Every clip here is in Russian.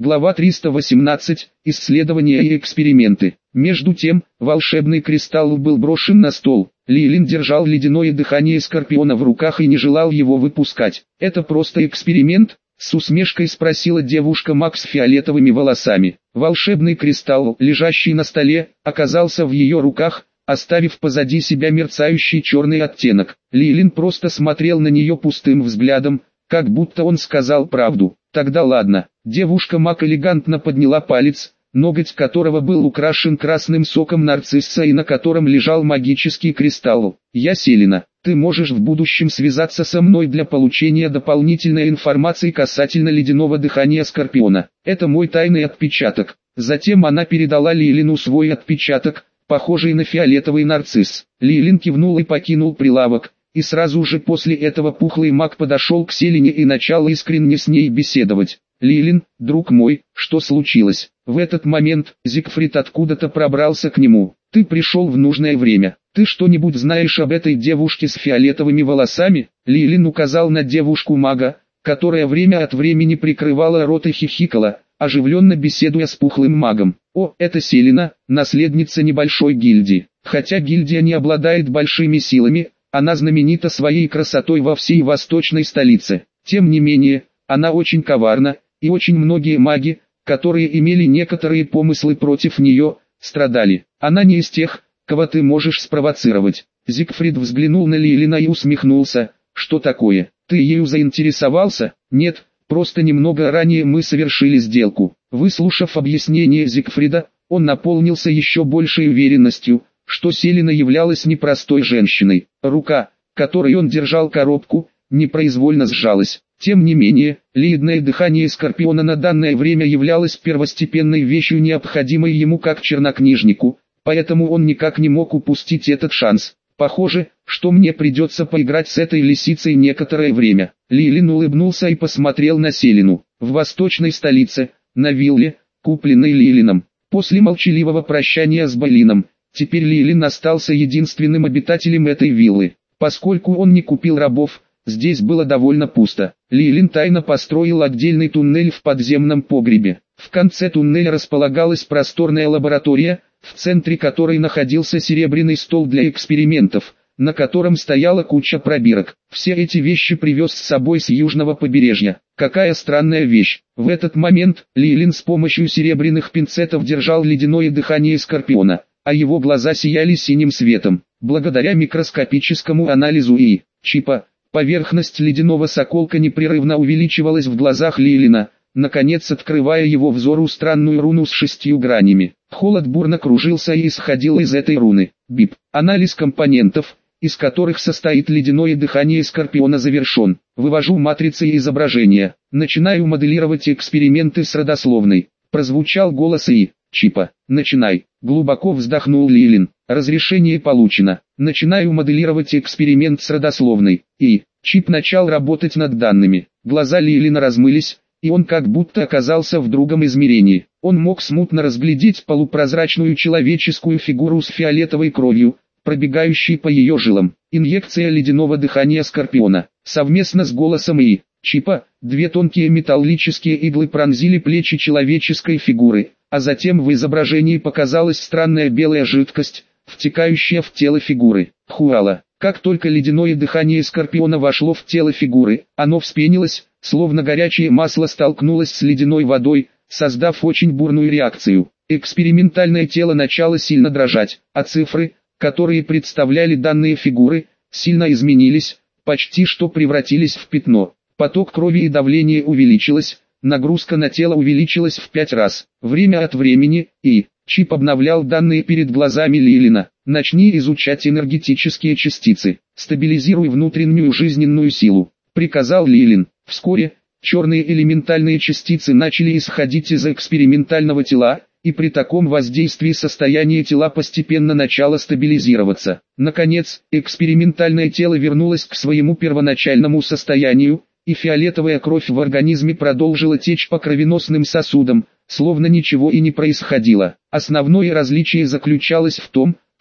Глава 318. Исследования и эксперименты. Между тем, волшебный кристалл был брошен на стол. Лилин держал ледяное дыхание Скорпиона в руках и не желал его выпускать. «Это просто эксперимент?» — с усмешкой спросила девушка-маг с фиолетовыми волосами. Волшебный кристалл, лежащий на столе, оказался в ее руках, оставив позади себя мерцающий черный оттенок. Лилин просто смотрел на нее пустым взглядом, как будто он сказал правду. «Тогда ладно». Девушка-маг элегантно подняла палец, ноготь которого был украшен красным соком нарцисса и на котором лежал магический кристалл. «Я Селена. Ты можешь в будущем связаться со мной для получения дополнительной информации касательно ледяного дыхания Скорпиона. Это мой тайный отпечаток». Затем она передала Лилину свой отпечаток, похожий на фиолетовый нарцисс. Лилин кивнул и покинул прилавок. И сразу же после этого пухлый маг подошел к Селене и начал искренне с ней беседовать. «Лилин, друг мой, что случилось?» В этот момент Зигфрид откуда-то пробрался к нему. «Ты пришел в нужное время. Ты что-нибудь знаешь об этой девушке с фиолетовыми волосами?» Лилин указал на девушку-мага, которая время от времени прикрывала рот и хихикала, оживленно беседуя с пухлым магом. «О, это Селена, наследница небольшой гильдии. Хотя гильдия не обладает большими силами, она знаменита своей красотой во всей восточной столице. Тем не менее, она очень коварна, и очень многие маги, которые имели некоторые помыслы против нее, страдали. Она не из тех, кого ты можешь спровоцировать». Зигфрид взглянул на Лилина и усмехнулся. «Что такое? Ты ею заинтересовался?» «Нет, просто немного ранее мы совершили сделку». Выслушав объяснение Зигфрида, он наполнился еще большей уверенностью, что Селена являлась непростой женщиной. Рука, которой он держал коробку, непроизвольно сжалась. Тем не менее, ледяное дыхание Скорпиона на данное время являлось первостепенной вещью, необходимой ему как чернокнижнику, поэтому он никак не мог упустить этот шанс. «Похоже, что мне придется поиграть с этой лисицей некоторое время». Лилин улыбнулся и посмотрел на Селену. В восточной столице, на вилле, купленной Лилином. После молчаливого прощания с Байлином, теперь Лилин остался единственным обитателем этой виллы. Поскольку он не купил рабов, здесь было довольно пусто. Лилин тайно построил отдельный туннель в подземном погребе. В конце туннеля располагалась просторная лаборатория, в центре которой находился серебряный стол для экспериментов, на котором стояла куча пробирок. Все эти вещи привез с собой с южного побережья. Какая странная вещь. В этот момент Лилин с помощью серебряных пинцетов держал ледяное дыхание Скорпиона, а его глаза сияли синим светом. Благодаря микроскопическому анализу и чипа, поверхность ледяного соколка непрерывно увеличивалась в глазах Лилина, наконец открывая его взору странную руну с 6 гранями. Холод бурно кружился и исходил из этой руны. БИП. Анализ компонентов, из которых состоит ледяное дыхание Скорпиона, завершен. Вывожу матрицы и изображения. Начинаю моделировать эксперименты с родословной. Прозвучал голос и чипа. «Начинай». Глубоко вздохнул Лилин. «Разрешение получено. Начинаю моделировать эксперимент с родословной». И чип начал работать над данными. Глаза Лилина размылись, и он как будто оказался в другом измерении. Он мог смутно разглядеть полупрозрачную человеческую фигуру с фиолетовой кровью, пробегающей по ее жилам. Инъекция ледяного дыхания Скорпиона. Совместно с голосом и чипа, 2 тонкие металлические иглы пронзили плечи человеческой фигуры, а затем в изображении показалась странная белая жидкость, втекающая в тело фигуры. Хуала. Как только ледяное дыхание Скорпиона вошло в тело фигуры, оно вспенилось, словно горячее масло столкнулось с ледяной водой, создав очень бурную реакцию. Экспериментальное тело начало сильно дрожать, а цифры, которые представляли данные фигуры, сильно изменились, почти что превратились в пятно. Поток крови и давление увеличилось, нагрузка на тело увеличилась в 5 раз. Время от времени, и чип обновлял данные перед глазами Лилина. «Начни изучать энергетические частицы. Стабилизируй внутреннюю жизненную силу», — приказал Лилин. Вскоре, черные элементальные частицы начали исходить из экспериментального тела, и при таком воздействии состояние тела постепенно начало стабилизироваться. Наконец, экспериментальное тело вернулось к своему первоначальному состоянию, и фиолетовая кровь в организме продолжила течь по кровеносным сосудам, словно ничего и не происходило. Основное различие заключалось в том,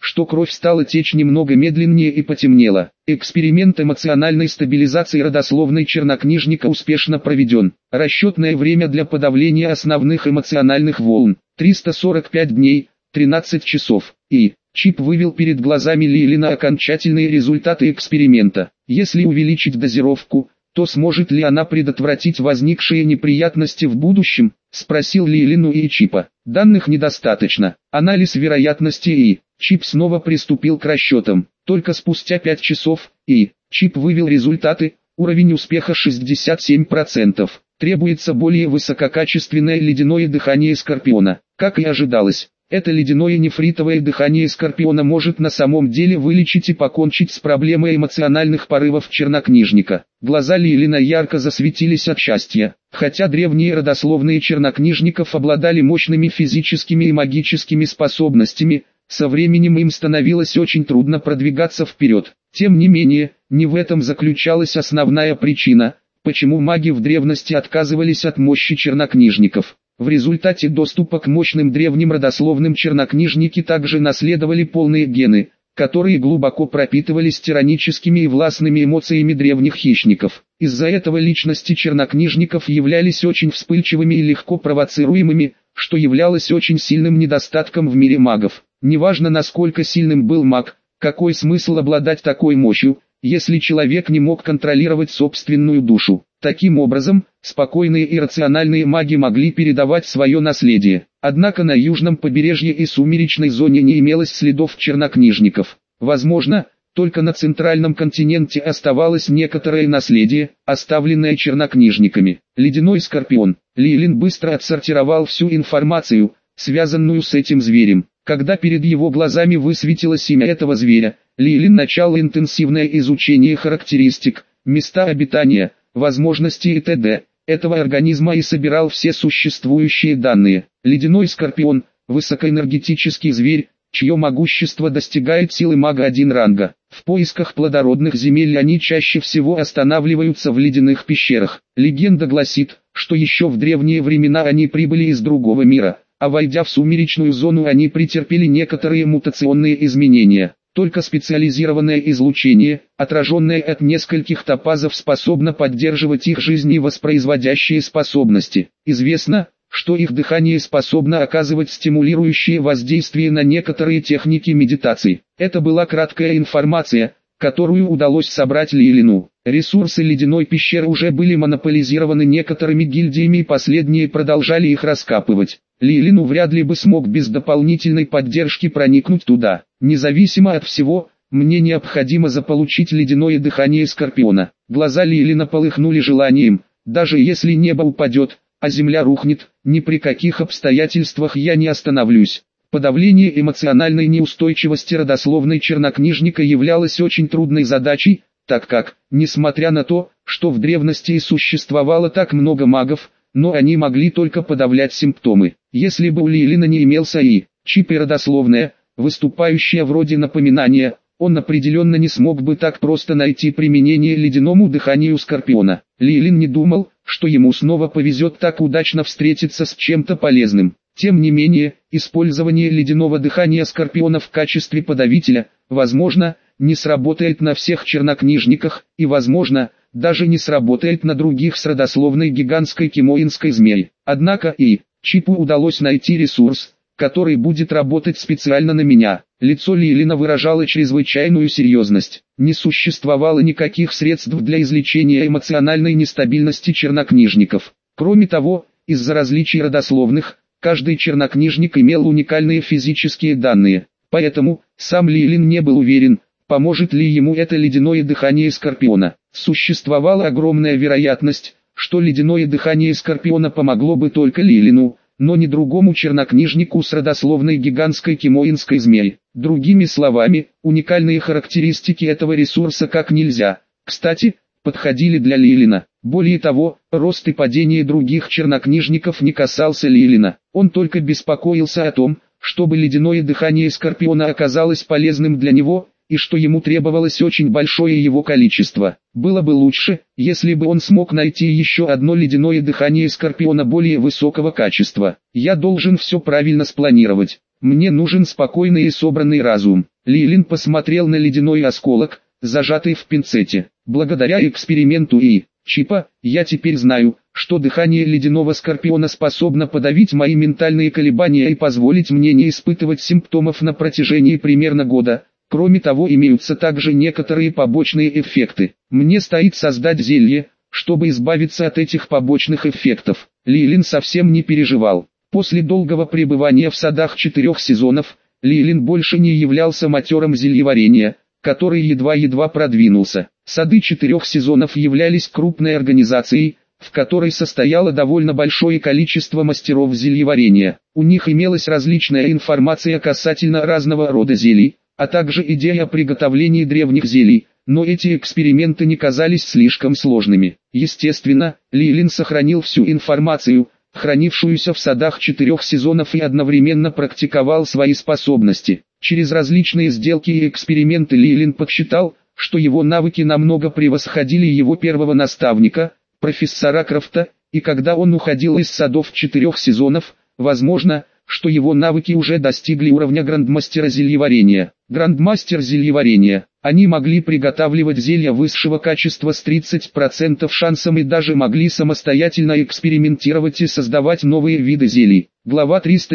что кровь стала течь немного медленнее и потемнела. Эксперимент эмоциональной стабилизации родословной чернокнижника успешно проведен. Расчетное время для подавления основных эмоциональных волн – 345 дней, 13 часов. И чип вывел перед глазами Лейлина окончательные результаты эксперимента. Если увеличить дозировку, то сможет ли она предотвратить возникшие неприятности в будущем, спросил Лейлин и чипа. Данных недостаточно. Анализ вероятности и чип снова приступил к расчетам. Только спустя 5 часов и чип вывел результаты, уровень успеха 67%. Требуется более высококачественное ледяное дыхание скорпиона. Как и ожидалось, это ледяное нефритовое дыхание скорпиона может на самом деле вылечить и покончить с проблемой эмоциональных порывов чернокнижника. Глаза Лейлина ярко засветились от счастья. Хотя древние родословные чернокнижников обладали мощными физическими и магическими способностями, со временем им становилось очень трудно продвигаться вперед. Тем не менее, не в этом заключалась основная причина, почему маги в древности отказывались от мощи чернокнижников. В результате доступа к мощным древним родословным чернокнижники также наследовали полные гены, которые глубоко пропитывались тираническими и властными эмоциями древних хищников. Из-за этого личности чернокнижников являлись очень вспыльчивыми и легко провоцируемыми, что являлось очень сильным недостатком в мире магов. Неважно, насколько сильным был маг, какой смысл обладать такой мощью, если человек не мог контролировать собственную душу. Таким образом, спокойные и рациональные маги могли передавать свое наследие. Однако на южном побережье и сумеречной зоне не имелось следов чернокнижников. Возможно, только на центральном континенте оставалось некоторое наследие, оставленное чернокнижниками. Ледяной скорпион. Лейлин быстро отсортировал всю информацию, связанную с этим зверем. Когда перед его глазами высветилось имя этого зверя, Лейлин начал интенсивное изучение характеристик, места обитания, возможностей и т.д. этого организма и собирал все существующие данные. Ледяной скорпион – высокоэнергетический зверь, чье могущество достигает силы мага 1 ранга. В поисках плодородных земель они чаще всего останавливаются в ледяных пещерах. Легенда гласит, что еще в древние времена они прибыли из другого мира, а войдя в сумеречную зону они претерпели некоторые мутационные изменения. Только специализированное излучение, отраженное от нескольких топазов, способно поддерживать их жизнь и воспроизводящие способности. Известно, что их дыхание способно оказывать стимулирующее воздействие на некоторые техники медитации. Это была краткая информация, которую удалось собрать Лейлину. Ресурсы ледяной пещеры уже были монополизированы некоторыми гильдиями и последние продолжали их раскапывать. Лейлину вряд ли бы смог без дополнительной поддержки проникнуть туда. Независимо от всего, мне необходимо заполучить ледяное дыхание скорпиона. Глаза Лейлина полыхнули желанием. Даже если небо упадет, а земля рухнет, ни при каких обстоятельствах я не остановлюсь. Подавление эмоциональной неустойчивости родословной чернокнижника являлось очень трудной задачей, так как, несмотря на то, что в древности и существовало так много магов, но они могли только подавлять симптомы. Если бы у Лейлина не имелся и чип и родословная, выступающая вроде напоминания, он определенно не смог бы так просто найти применение ледяному дыханию скорпиона. Лейлин не думал, что ему снова повезет так удачно встретиться с чем-то полезным. Тем не менее, использование ледяного дыхания скорпиона в качестве подавителя, возможно, не сработает на всех чернокнижниках, и возможно, даже не сработает на других с родословной гигантской кимоинской змеи. Однако и чипу удалось найти ресурс, который будет работать специально на меня. Лицо Лейлина выражало чрезвычайную серьезность. Не существовало никаких средств для излечения эмоциональной нестабильности чернокнижников. Кроме того, из-за различий родословных, каждый чернокнижник имел уникальные физические данные. Поэтому, сам Лейлин не был уверен, поможет ли ему это ледяное дыхание скорпиона. Существовала огромная вероятность, что ледяное дыхание скорпиона помогло бы только Лейлину, но не другому чернокнижнику с родословной гигантской кимоинской змеи. Другими словами, уникальные характеристики этого ресурса как нельзя, кстати, подходили для Лейлина. Более того, рост и падение других чернокнижников не касался Лейлина. Он только беспокоился о том, чтобы ледяное дыхание скорпиона оказалось полезным для него, и что ему требовалось очень большое его количество. Было бы лучше, если бы он смог найти еще одно ледяное дыхание скорпиона более высокого качества. Я должен все правильно спланировать. Мне нужен спокойный и собранный разум. Лилин посмотрел на ледяной осколок, зажатый в пинцете. Благодаря эксперименту и чипа, я теперь знаю, что дыхание ледяного скорпиона способно подавить мои ментальные колебания и позволить мне не испытывать симптомов на протяжении примерно года. Кроме того, имеются также некоторые побочные эффекты. Мне стоит создать зелье, чтобы избавиться от этих побочных эффектов. Лилин совсем не переживал. После долгого пребывания в садах 4 сезонов, Лилин больше не являлся матером зельеварения, который едва-едва продвинулся. Сады 4 сезонов являлись крупной организацией, в которой состояло довольно большое количество мастеров зельеварения. У них имелась различная информация касательно разного рода зелий, а также идея о приготовлении древних зелий, но эти эксперименты не казались слишком сложными. Естественно, Лилин сохранил всю информацию, хранившуюся в садах 4 сезонов, и одновременно практиковал свои способности. Через различные сделки и эксперименты Лилин подсчитал, что его навыки намного превосходили его первого наставника, профессора Крафта, и когда он уходил из садов 4 сезонов, возможно, что его навыки уже достигли уровня грандмастера зельеварения. Грандмастер зельеварения. Они могли приготавливать зелья высшего качества с 30% шансом и даже могли самостоятельно экспериментировать и создавать новые виды зелий. Глава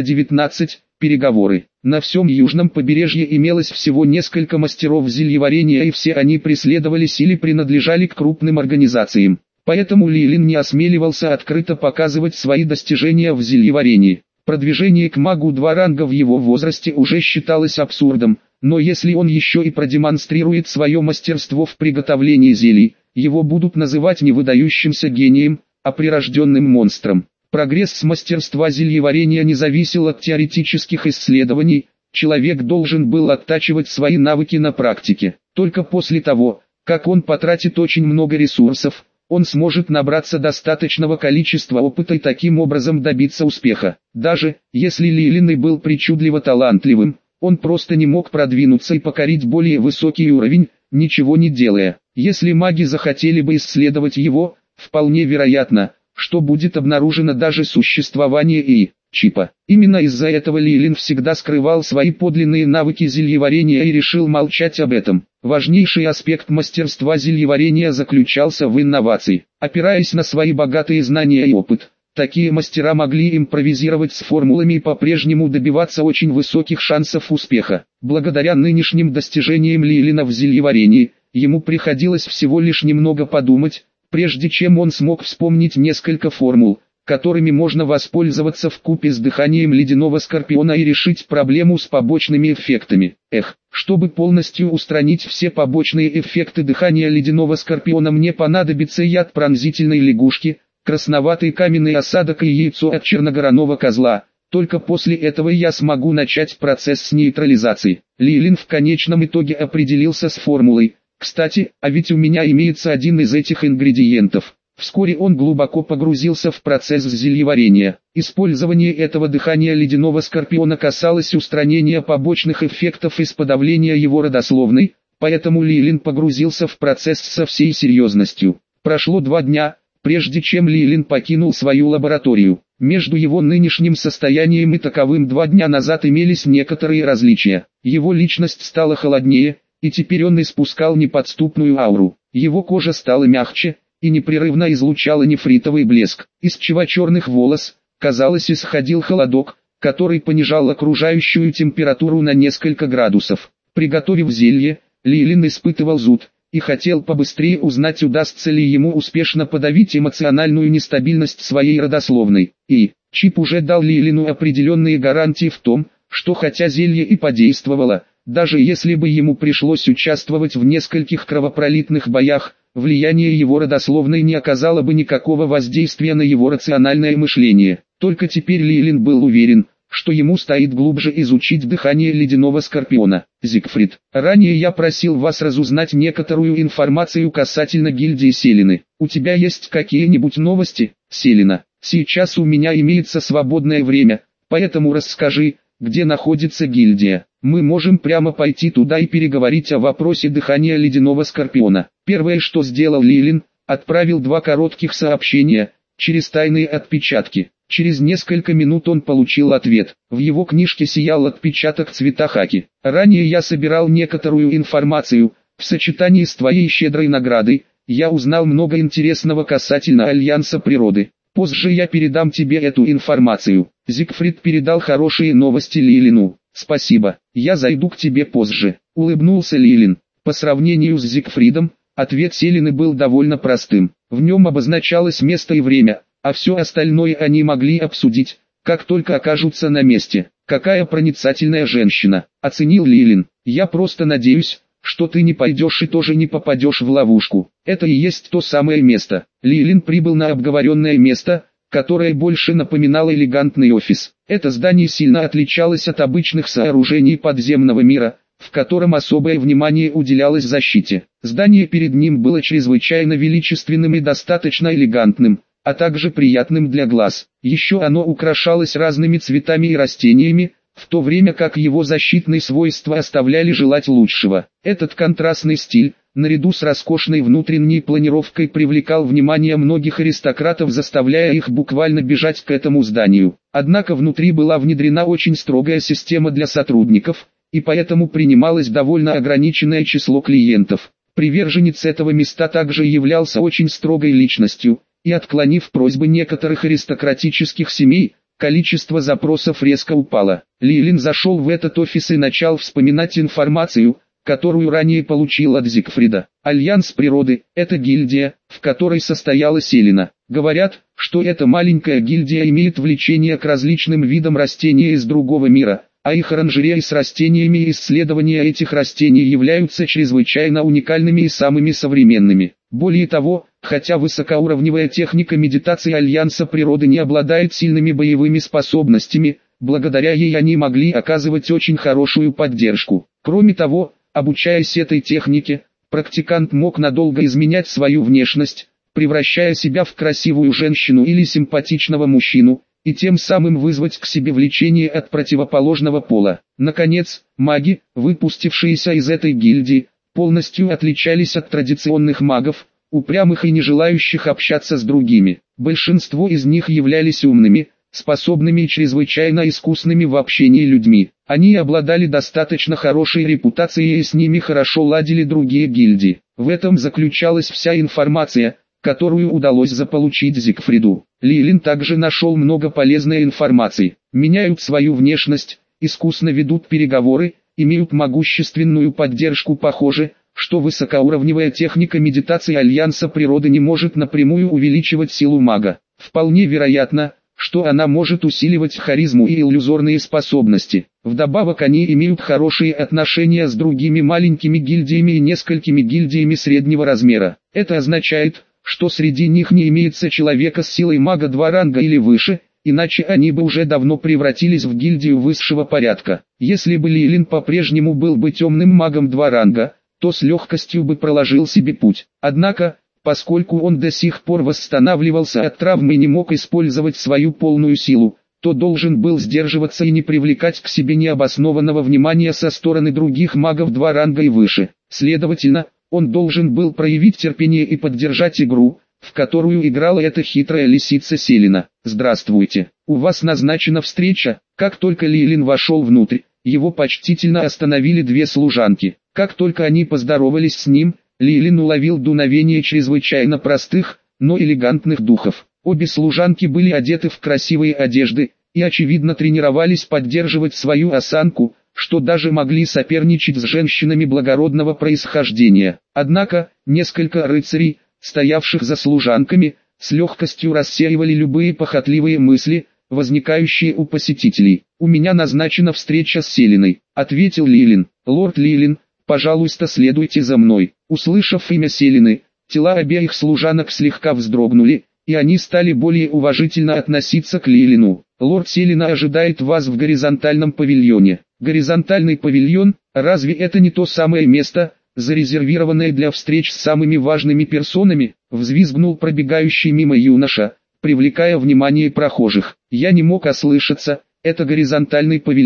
319. Переговоры. На всем южном побережье имелось всего несколько мастеров зельеварения, и все они преследовались или принадлежали к крупным организациям. Поэтому Лилин не осмеливался открыто показывать свои достижения в зельеварении. Продвижение к магу 2 ранга в его возрасте уже считалось абсурдом, но если он еще и продемонстрирует свое мастерство в приготовлении зелий, его будут называть не выдающимся гением, а прирожденным монстром. Прогресс с мастерства зельеварения не зависел от теоретических исследований, человек должен был оттачивать свои навыки на практике. Только после того, как он потратит очень много ресурсов, он сможет набраться достаточного количества опыта и таким образом добиться успеха. Даже если Лилин и был причудливо талантливым, он просто не мог продвинуться и покорить более высокий уровень, ничего не делая. Если маги захотели бы исследовать его, вполне вероятно, что будет обнаружено даже существование и чипа. Именно из-за этого Лилин всегда скрывал свои подлинные навыки зельеварения и решил молчать об этом. Важнейший аспект мастерства зельеварения заключался в инновации. Опираясь на свои богатые знания и опыт, такие мастера могли импровизировать с формулами и по-прежнему добиваться очень высоких шансов успеха. Благодаря нынешним достижениям Лилина в зельеварении, ему приходилось всего лишь немного подумать, прежде чем он смог вспомнить несколько формул, которыми можно воспользоваться вкупе с дыханием ледяного скорпиона и решить проблему с побочными эффектами. Чтобы полностью устранить все побочные эффекты дыхания ледяного скорпиона, мне понадобится яд пронзительной лягушки, красноватый каменный осадок и яйцо от черногорного козла. Только после этого я смогу начать процесс с нейтрализации. Лилин в конечном итоге определился с формулой. Кстати, а ведь у меня имеется один из этих ингредиентов. Вскоре он глубоко погрузился в процесс зельеварения. Использование этого дыхания ледяного скорпиона касалось устранения побочных эффектов из подавления его родословной, поэтому Лилин погрузился в процесс со всей серьезностью. Прошло 2 дня, прежде чем Лилин покинул свою лабораторию. Между его нынешним состоянием и таковым 2 дня назад имелись некоторые различия. Его личность стала холоднее, и теперь он испускал неподступную ауру. Его кожа стала мягче и непрерывно излучала нефритовый блеск. Из черных волос, казалось, исходил холодок, который понижал окружающую температуру на несколько градусов. Приготовив зелье, Лилин испытывал зуд и хотел побыстрее узнать, удастся ли ему успешно подавить эмоциональную нестабильность своей родословной. И чип уже дал Лилину определенные гарантии в том, что хотя зелье и подействовало, даже если бы ему пришлось участвовать в нескольких кровопролитных боях, влияние его родословной не оказало бы никакого воздействия на его рациональное мышление. Только теперь Лилин был уверен, что ему стоит глубже изучить дыхание ледяного скорпиона. Зигфрид, ранее я просил вас разузнать некоторую информацию касательно гильдии Селины. У тебя есть какие-нибудь новости, Селина? Сейчас у меня имеется свободное время, поэтому расскажи, где находится гильдия. Мы можем прямо пойти туда и переговорить о вопросе дыхания ледяного скорпиона. Первое, что сделал Лилин, отправил 2 коротких сообщения через тайные отпечатки. Через несколько минут он получил ответ. В его книжке сиял отпечаток цвета хаки. Ранее я собирал некоторую информацию. В сочетании с твоей щедрой наградой, я узнал много интересного касательно Альянса природы. Позже я передам тебе эту информацию. Зигфрид передал хорошие новости Лилину. Спасибо, я зайду к тебе позже. Улыбнулся Лилин. По сравнению с Зигфридом, ответ Селены был довольно простым. В нем обозначалось место и время, а все остальное они могли обсудить, как только окажутся на месте. Какая проницательная женщина, оценил Лилин. Я просто надеюсь, что ты не пойдешь и тоже не попадешь в ловушку. Это и есть то самое место. Лилин прибыл на обговоренное место, которое больше напоминало элегантный офис. Это здание сильно отличалось от обычных сооружений подземного мира, в котором особое внимание уделялось защите. Здание перед ним было чрезвычайно величественным и достаточно элегантным, а также приятным для глаз. Еще оно украшалось разными цветами и растениями, в то время как его защитные свойства оставляли желать лучшего. Этот контрастный стиль, наряду с роскошной внутренней планировкой, привлекал внимание многих аристократов, заставляя их буквально бежать к этому зданию. Однако внутри была внедрена очень строгая система для сотрудников, и поэтому принималось довольно ограниченное число клиентов. Приверженец этого места также являлся очень строгой личностью, и отклонив просьбы некоторых аристократических семей, количество запросов резко упало. Лилин зашел в этот офис и начал вспоминать информацию, которую ранее получил от Зигфрида. Альянс природы – это гильдия, в которой состояла Селена. Говорят, что эта маленькая гильдия имеет влечение к различным видам растений из другого мира, а их оранжереи с растениями и исследования этих растений являются чрезвычайно уникальными и самыми современными. Более того, хотя высокоуровневая техника медитации Альянса природы не обладает сильными боевыми способностями, благодаря ей они могли оказывать очень хорошую поддержку. Кроме того, обучаясь этой технике, практикант мог надолго изменять свою внешность, превращая себя в красивую женщину или симпатичного мужчину, и тем самым вызвать к себе влечение от противоположного пола. Наконец, маги, выпустившиеся из этой гильдии, полностью отличались от традиционных магов, упрямых и не желающих общаться с другими. Большинство из них являлись умными, способными и чрезвычайно искусными в общении людьми. Они обладали достаточно хорошей репутацией и с ними хорошо ладили другие гильдии. В этом заключалась вся информация, которую удалось заполучить Зигфриду. Лилин также нашел много полезной информации. Меняют свою внешность, искусно ведут переговоры, имеют могущественную поддержку. Похоже, что высокоуровневая техника медитации Альянса природы не может напрямую увеличивать силу мага. Вполне вероятно, что она может усиливать харизму и иллюзорные способности. Вдобавок они имеют хорошие отношения с другими маленькими гильдиями и несколькими гильдиями среднего размера. Это означает, что среди них не имеется человека с силой мага 2 ранга или выше, иначе они бы уже давно превратились в гильдию высшего порядка. Если бы Лилин по-прежнему был бы темным магом 2 ранга, то с легкостью бы проложил себе путь. Однако, поскольку он до сих пор восстанавливался от травмы и не мог использовать свою полную силу, то должен был сдерживаться и не привлекать к себе необоснованного внимания со стороны других магов 2 ранга и выше. Следовательно, он должен был проявить терпение и поддержать игру, в которую играла эта хитрая лисица Селена. «Здравствуйте, у вас назначена встреча». Как только Лилин вошел внутрь, его почтительно остановили 2 служанки. Как только они поздоровались с ним, Лилин уловил дуновение чрезвычайно простых, но элегантных духов. Обе служанки были одеты в красивые одежды, и очевидно тренировались поддерживать свою осанку, что даже могли соперничать с женщинами благородного происхождения. Однако, несколько рыцарей, стоявших за служанками, с легкостью рассеивали любые похотливые мысли, возникающие у посетителей. «У меня назначена встреча с Селеной», — ответил Лилин. «Лорд Лилин, пожалуйста, следуйте за мной». Услышав имя Селены, тела обеих служанок слегка вздрогнули, и они стали более уважительно относиться к Лилину. «Лорд Селена ожидает вас в горизонтальном павильоне». «Горизонтальный павильон, разве это не то самое место, зарезервированное для встреч с самыми важными персонами?» — взвизгнул пробегающий мимо юноша, привлекая внимание прохожих. «Я не мог ослышаться, это горизонтальный павильон.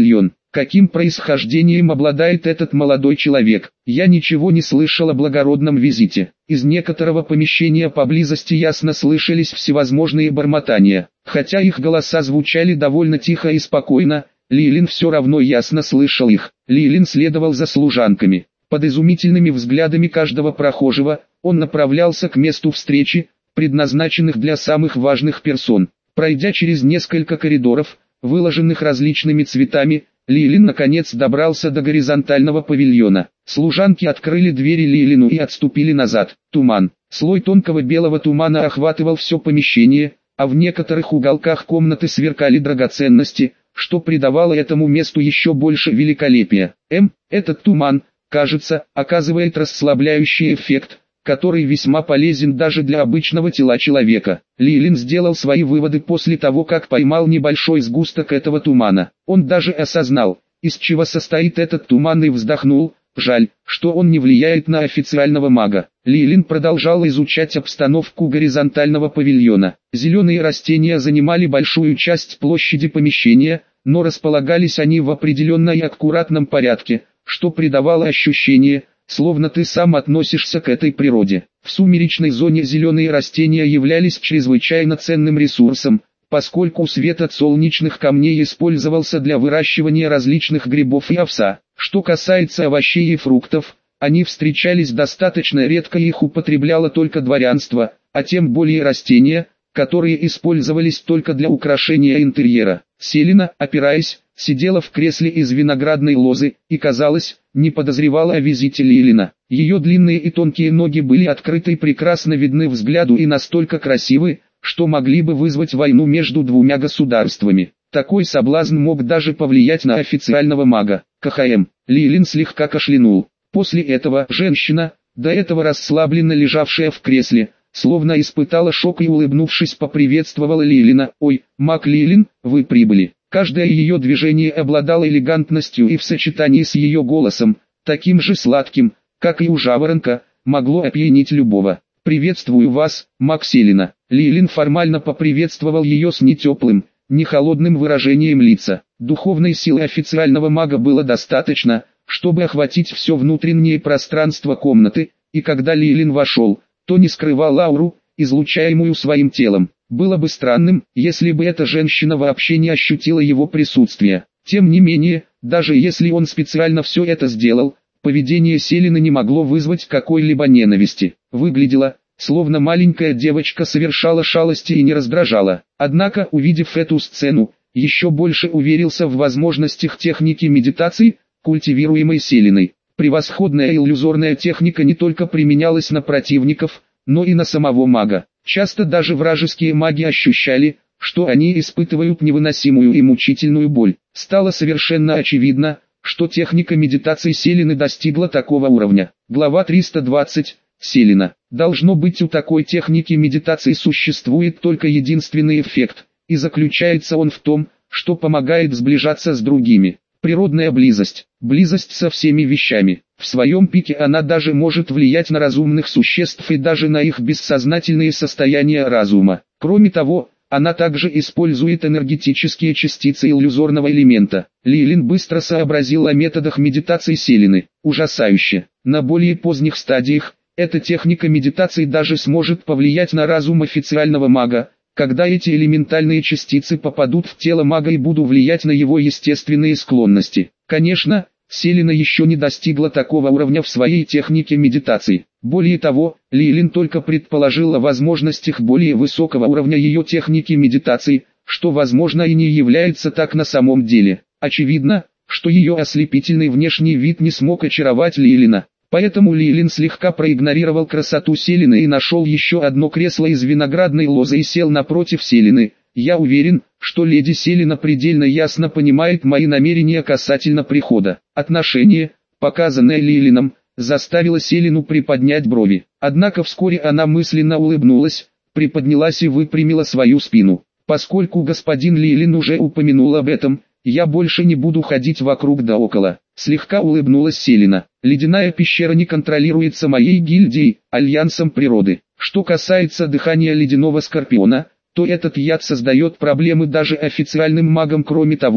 Каким происхождением обладает этот молодой человек? Я ничего не слышал о благородном визите. Из некоторого помещения поблизости ясно слышались всевозможные бормотания. Хотя их голоса звучали довольно тихо и спокойно, Лилин все равно ясно слышал их. Лилин следовал за служанками. Под изумительными взглядами каждого прохожего, он направлялся к месту встречи, предназначенных для самых важных персон. Пройдя через несколько коридоров, выложенных различными цветами, Лилин наконец добрался до горизонтального павильона. Служанки открыли двери Лилину и отступили назад. Туман. Слой тонкого белого тумана охватывал все помещение, а в некоторых уголках комнаты сверкали драгоценности, что придавало этому месту еще больше великолепия. Этот туман, кажется, оказывает расслабляющий эффект, который весьма полезен даже для обычного тела человека. Лилин сделал свои выводы после того, как поймал небольшой сгусток этого тумана. Он даже осознал, из чего состоит этот туман, и вздохнул. Жаль, что он не влияет на официального мага. Лилин продолжал изучать обстановку горизонтального павильона. Зеленые растения занимали большую часть площади помещения, но располагались они в определенно и аккуратном порядке, что придавало ощущение, словно ты сам относишься к этой природе. В сумеречной зоне зеленые растения являлись чрезвычайно ценным ресурсом, поскольку свет от солнечных камней использовался для выращивания различных грибов и овса. Что касается овощей и фруктов, они встречались достаточно редко и их употребляло только дворянство, а тем более растения, которые использовались только для украшения интерьера. Селина, опираясь, сидела в кресле из виноградной лозы и, казалось, не подозревала о визите Лилина. Ее длинные и тонкие ноги были открыты и прекрасно видны взгляду и настолько красивы, что могли бы вызвать войну между двумя государствами. Такой соблазн мог даже повлиять на официального мага. КХМ. Лилин слегка кашлянул. После этого женщина, до этого расслабленно лежавшая в кресле, словно испытала шок и, улыбнувшись, поприветствовала Лилина. «Ой, маг Лилин, вы прибыли». Каждое ее движение обладало элегантностью и в сочетании с ее голосом, таким же сладким, как и у жаворонка, могло опьянить любого. «Приветствую вас, маг Селина». Лилин формально поприветствовал ее с не теплым, не холодным выражением лица. Духовной силы официального мага было достаточно, чтобы охватить все внутреннее пространство комнаты, и когда Лилин вошел, то не скрывал ауру, излучаемую своим телом. Было бы странным, если бы эта женщина вообще не ощутила его присутствие. Тем не менее, даже если он специально все это сделал, поведение Селины не могло вызвать какой-либо ненависти. Выглядело, словно маленькая девочка совершала шалости и не раздражала. Однако, увидев эту сцену, еще больше уверился в возможностях техники медитации, культивируемой Селиной. Превосходная иллюзорная техника не только применялась на противников, но и на самого мага. Часто даже вражеские маги ощущали, что они испытывают невыносимую и мучительную боль. Стало совершенно очевидно, что техника медитации Селины достигла такого уровня. Глава 320. Селина. Должно быть, у такой техники медитации существует только единственный эффект, и заключается он в том, что помогает сближаться с другими. Природная близость. Близость со всеми вещами. В своем пике она даже может влиять на разумных существ и даже на их бессознательные состояния разума. Кроме того, она также использует энергетические частицы иллюзорного элемента. Лилин быстро сообразил о методах медитации Селины. Ужасающе. На более поздних стадиях, эта техника медитации даже сможет повлиять на разум официального мага, когда эти элементальные частицы попадут в тело мага и будут влиять на его естественные склонности. Конечно, Селина еще не достигла такого уровня в своей технике медитации. Более того, Лилин только предположил о возможностях более высокого уровня ее техники медитации, что возможно и не является так на самом деле. Очевидно, что ее ослепительный внешний вид не смог очаровать Лилина. Поэтому Лилин слегка проигнорировал красоту Селины и нашел еще одно кресло из виноградной лозы и сел напротив Селины. «Я уверен, что леди Селина предельно ясно понимает мои намерения касательно прихода». Отношение, показанное Лилином, заставило Селину приподнять брови. Однако вскоре она мысленно улыбнулась, приподнялась и выпрямила свою спину. «Поскольку господин Лилин уже упомянул об этом, я больше не буду ходить вокруг да около». Слегка улыбнулась Селина. «Ледяная пещера не контролируется моей гильдией, альянсом природы. Что касается дыхания ледяного скорпиона, то этот яд создает проблемы даже официальным магам. Кроме того,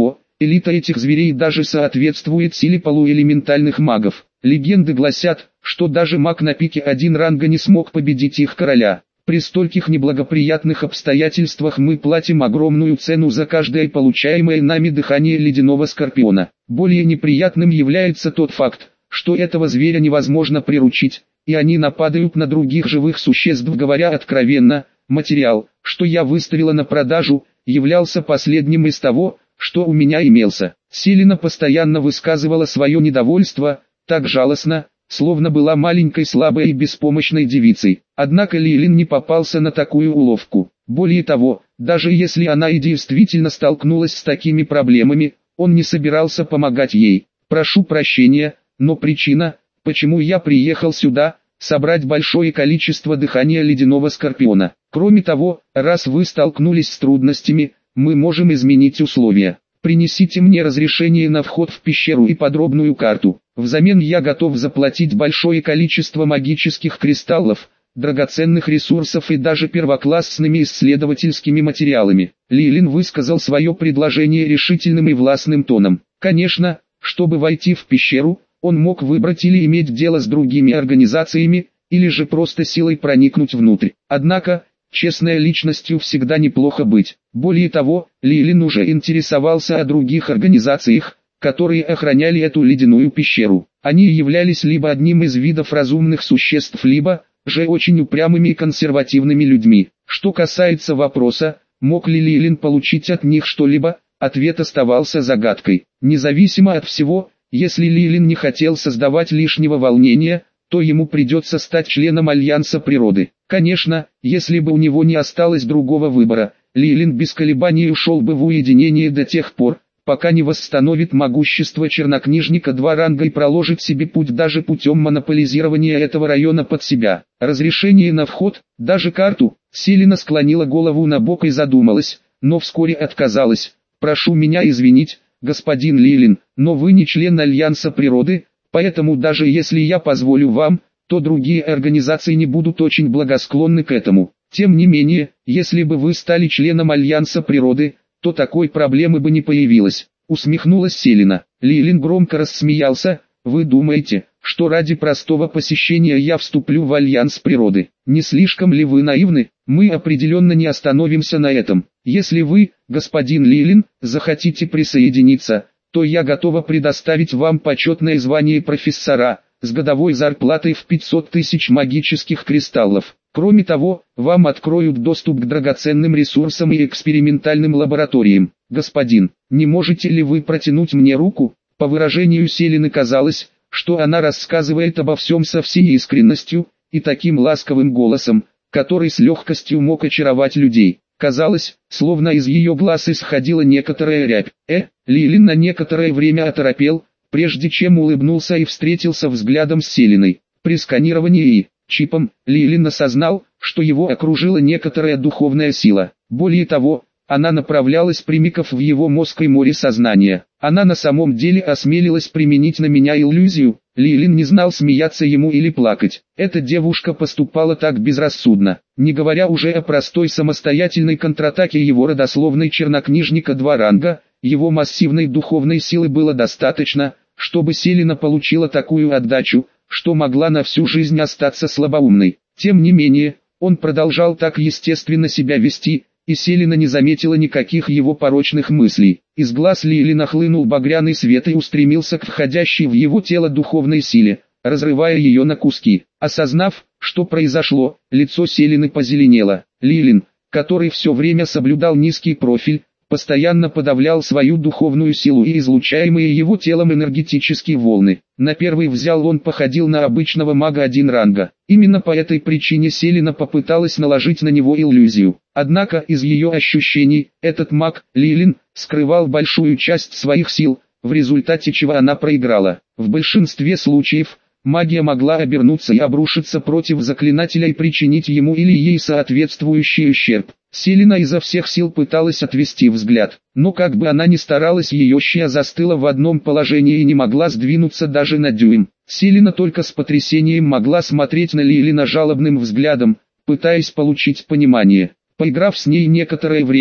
Элита этих зверей даже соответствует силе полуэлементальных магов. Легенды гласят, что даже маг на пике 1 ранга не смог победить их короля. При стольких неблагоприятных обстоятельствах мы платим огромную цену за каждое получаемое нами дыхание ледяного скорпиона. Более неприятным является тот факт, что этого зверя невозможно приручить, и они нападают на других живых существ. Говоря откровенно, материал, что я выставила на продажу, являлся последним из того, что у меня имелся. Селена постоянно высказывала свое недовольство, так жалостно, словно была маленькой слабой и беспомощной девицей. Однако Лилин не попался на такую уловку. Более того, даже если она и действительно столкнулась с такими проблемами, он не собирался помогать ей. Прошу прощения, но причина, почему я приехал сюда, собрать большое количество дыхания ледяного скорпиона. Кроме того, раз вы столкнулись с трудностями, мы можем изменить условия. Принесите мне разрешение на вход в пещеру и подробную карту. Взамен я готов заплатить большое количество магических кристаллов, драгоценных ресурсов и даже первоклассными исследовательскими материалами. Лилин высказал свое предложение решительным и властным тоном. Конечно, чтобы войти в пещеру, он мог выбрать или иметь дело с другими организациями, или же просто силой проникнуть внутрь. Однако, честной личностью всегда неплохо быть. Более того, Лилин уже интересовался о других организациях, которые охраняли эту ледяную пещеру. Они являлись либо одним из видов разумных существ, либо же очень упрямыми и консервативными людьми. Что касается вопроса, мог ли Лилин получить от них что-либо, ответ оставался загадкой. Независимо от всего, если Лилин не хотел создавать лишнего волнения, то ему придется стать членом Альянса Природы. Конечно, если бы у него не осталось другого выбора, Лилин без колебаний ушел бы в уединение до тех пор, пока не восстановит могущество чернокнижника 2 ранга и проложит себе путь даже путем монополизирования этого района под себя. Разрешение на вход, даже карту, Селена склонила голову на бок и задумалась, но вскоре отказалась. Прошу меня извинить, господин Лилин, но вы не член Альянса Природы, поэтому даже если я позволю вам, то другие организации не будут очень благосклонны к этому. Тем не менее, если бы вы стали членом Альянса Природы, то такой проблемы бы не появилось. Усмехнулась Селена. Лилин громко рассмеялся. Вы думаете, что ради простого посещения я вступлю в Альянс Природы? Не слишком ли вы наивны? Мы определенно не остановимся на этом. Если вы, господин Лилин, захотите присоединиться, то я готова предоставить вам почетное звание профессора, с годовой зарплатой в 500 тысяч магических кристаллов. Кроме того, вам откроют доступ к драгоценным ресурсам и экспериментальным лабораториям. Господин, не можете ли вы протянуть мне руку? По выражению Селены казалось, что она рассказывает обо всем со всей искренностью, и таким ласковым голосом, который с легкостью мог очаровать людей. Казалось, словно из ее глаз исходила некоторая рябь. Лилин на некоторое время оторопел, прежде чем улыбнулся и встретился взглядом с Селеной. При сканировании чипом, Лилин осознал, что его окружила некоторая духовная сила. Более того, она направлялась прямиком в его мозг и море сознания. Она на самом деле осмелилась применить на меня иллюзию. Лилин не знал, смеяться ему или плакать. Эта девушка поступала так безрассудно, не говоря уже о простой самостоятельной контратаке его родословной чернокнижника 2 ранга. Его массивной духовной силы было достаточно, чтобы Селена получила такую отдачу, что могла на всю жизнь остаться слабоумной. Тем не менее, он продолжал так естественно себя вести, и Селена не заметила никаких его порочных мыслей. Из глаз Лилина хлынул багряный свет и устремился к входящей в его тело духовной силе, разрывая ее на куски. Осознав, что произошло, лицо Селены позеленело. Лилин, который все время соблюдал низкий профиль, постоянно подавлял свою духовную силу и излучаемые его телом энергетические волны. На первый взгляд он походил на обычного мага 1 ранга. Именно по этой причине Селена попыталась наложить на него иллюзию. Однако из ее ощущений, этот маг, Лилин, скрывал большую часть своих сил, в результате чего она проиграла. В большинстве случаев, магия могла обернуться и обрушиться против заклинателя и причинить ему или ей соответствующий ущерб. Селена изо всех сил пыталась отвести взгляд, но как бы она ни старалась, ее ща застыла в одном положении и не могла сдвинуться даже на дюйм. Селена только с потрясением могла смотреть на Лилина жалобным взглядом, пытаясь получить понимание. Поиграв с ней некоторое время,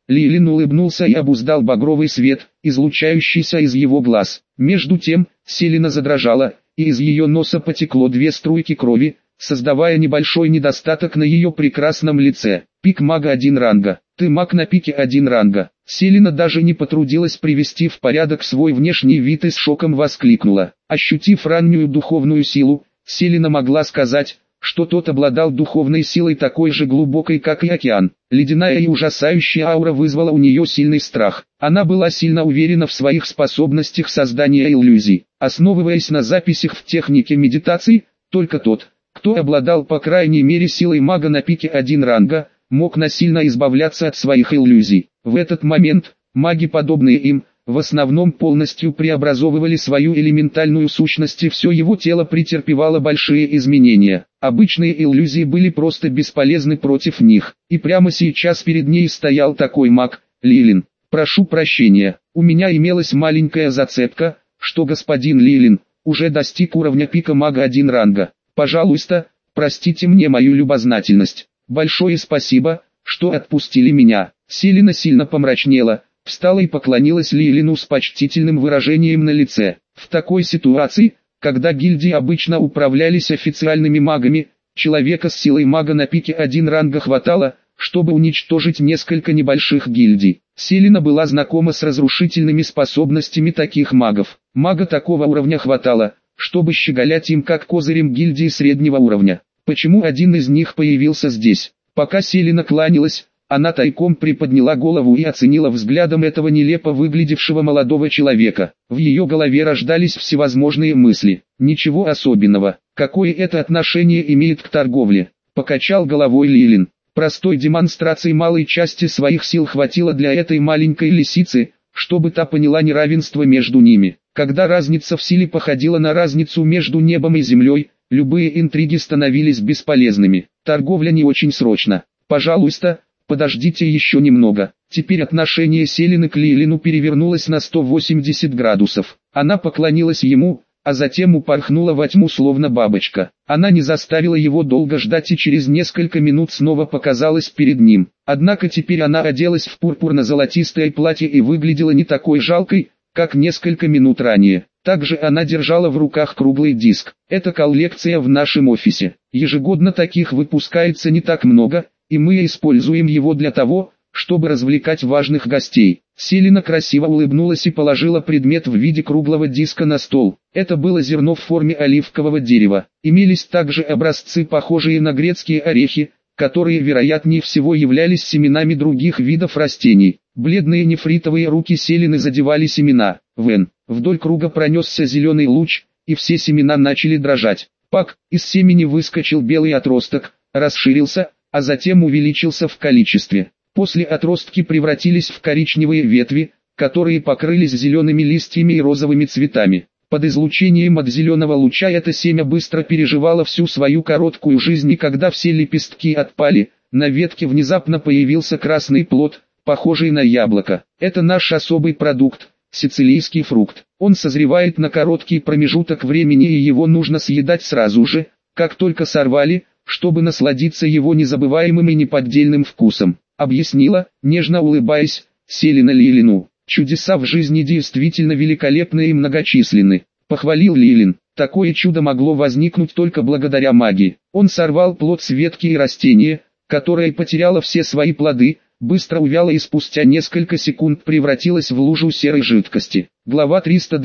Лилин улыбнулся и обуздал багровый свет, излучающийся из его глаз. Между тем, Селена задрожала, и из ее носа потекло 2 струйки крови, создавая небольшой недостаток на ее прекрасном лице. Пик мага 1 ранга. Ты маг на пике 1 ранга. Селена даже не потрудилась привести в порядок свой внешний вид и с шоком воскликнула. Ощутив раннюю духовную силу, Селена могла сказать, что тот обладал духовной силой такой же глубокой, как и океан. Ледяная и ужасающая аура вызвала у нее сильный страх. Она была сильно уверена в своих способностях создания иллюзий. Основываясь на записях в технике медитации, только тот, кто обладал по крайней мере силой мага на пике 1 ранга, мог насильно избавляться от своих иллюзий. В этот момент, маги, подобные им, в основном полностью преобразовывали свою элементальную сущность, и все его тело претерпевало большие изменения. Обычные иллюзии были просто бесполезны против них, и прямо сейчас перед ней стоял такой маг, Лилин. «Прошу прощения, у меня имелась маленькая зацепка, что господин Лилин уже достиг уровня пика мага 1 ранга. Пожалуйста, простите мне мою любознательность. Большое спасибо, что отпустили меня». Селена сильно помрачнела, встала и поклонилась Лилину с почтительным выражением на лице. В такой ситуации, когда гильдии обычно управлялись официальными магами, человека с силой мага на пике 1 ранга хватало, чтобы уничтожить несколько небольших гильдий. Селена была знакома с разрушительными способностями таких магов. Мага такого уровня хватало, чтобы щеголять им как козырем гильдии среднего уровня. Почему один из них появился здесь? Пока Селена кланялась, она тайком приподняла голову и оценила взглядом этого нелепо выглядевшего молодого человека. В ее голове рождались всевозможные мысли. Ничего особенного. Какое это отношение имеет к торговле? Покачал головой Лилин. Простой демонстрации малой части своих сил хватило для этой маленькой лисицы, чтобы та поняла неравенство между ними. Когда разница в силе походила на разницу между небом и землей, любые интриги становились бесполезными. Торговля не очень срочно. Пожалуйста, подождите еще немного. Теперь отношение Селены к Лилину перевернулось на 180 градусов. Она поклонилась ему, а затем упорхнула во тьму словно бабочка. Она не заставила его долго ждать и через несколько минут снова показалась перед ним. Однако теперь она оделась в пурпурно-золотистое платье и выглядела не такой жалкой, как несколько минут ранее. Также она держала в руках круглый диск. Это коллекция в нашем офисе. Ежегодно таких выпускается не так много, и мы используем его для того, чтобы развлекать важных гостей. Селена красиво улыбнулась и положила предмет в виде круглого диска на стол. Это было зерно в форме оливкового дерева. Имелись также образцы, похожие на грецкие орехи, которые вероятнее всего являлись семенами других видов растений. Бледные нефритовые руки Селены задевали семена. Вдоль круга пронесся зеленый луч, и все семена начали дрожать. Пак, из семени выскочил белый отросток, расширился, а затем увеличился в количестве. После отростки превратились в коричневые ветви, которые покрылись зелеными листьями и розовыми цветами. Под излучением от зеленого луча это семя быстро переживало всю свою короткую жизнь, и когда все лепестки отпали, на ветке внезапно появился красный плод, похожий на яблоко. Это наш особый продукт, сицилийский фрукт. Он созревает на короткий промежуток времени, и его нужно съедать сразу же, как только сорвали, чтобы насладиться его незабываемым и неподдельным вкусом. Объяснила, нежно улыбаясь, Селена Лилину. Чудеса в жизни действительно великолепны и многочисленны. Похвалил Лилин. Такое чудо могло возникнуть только благодаря магии. Он сорвал плод с ветки, и растение, которое потеряло все свои плоды, быстро увяло и спустя несколько секунд превратилось в лужу серой жидкости. Глава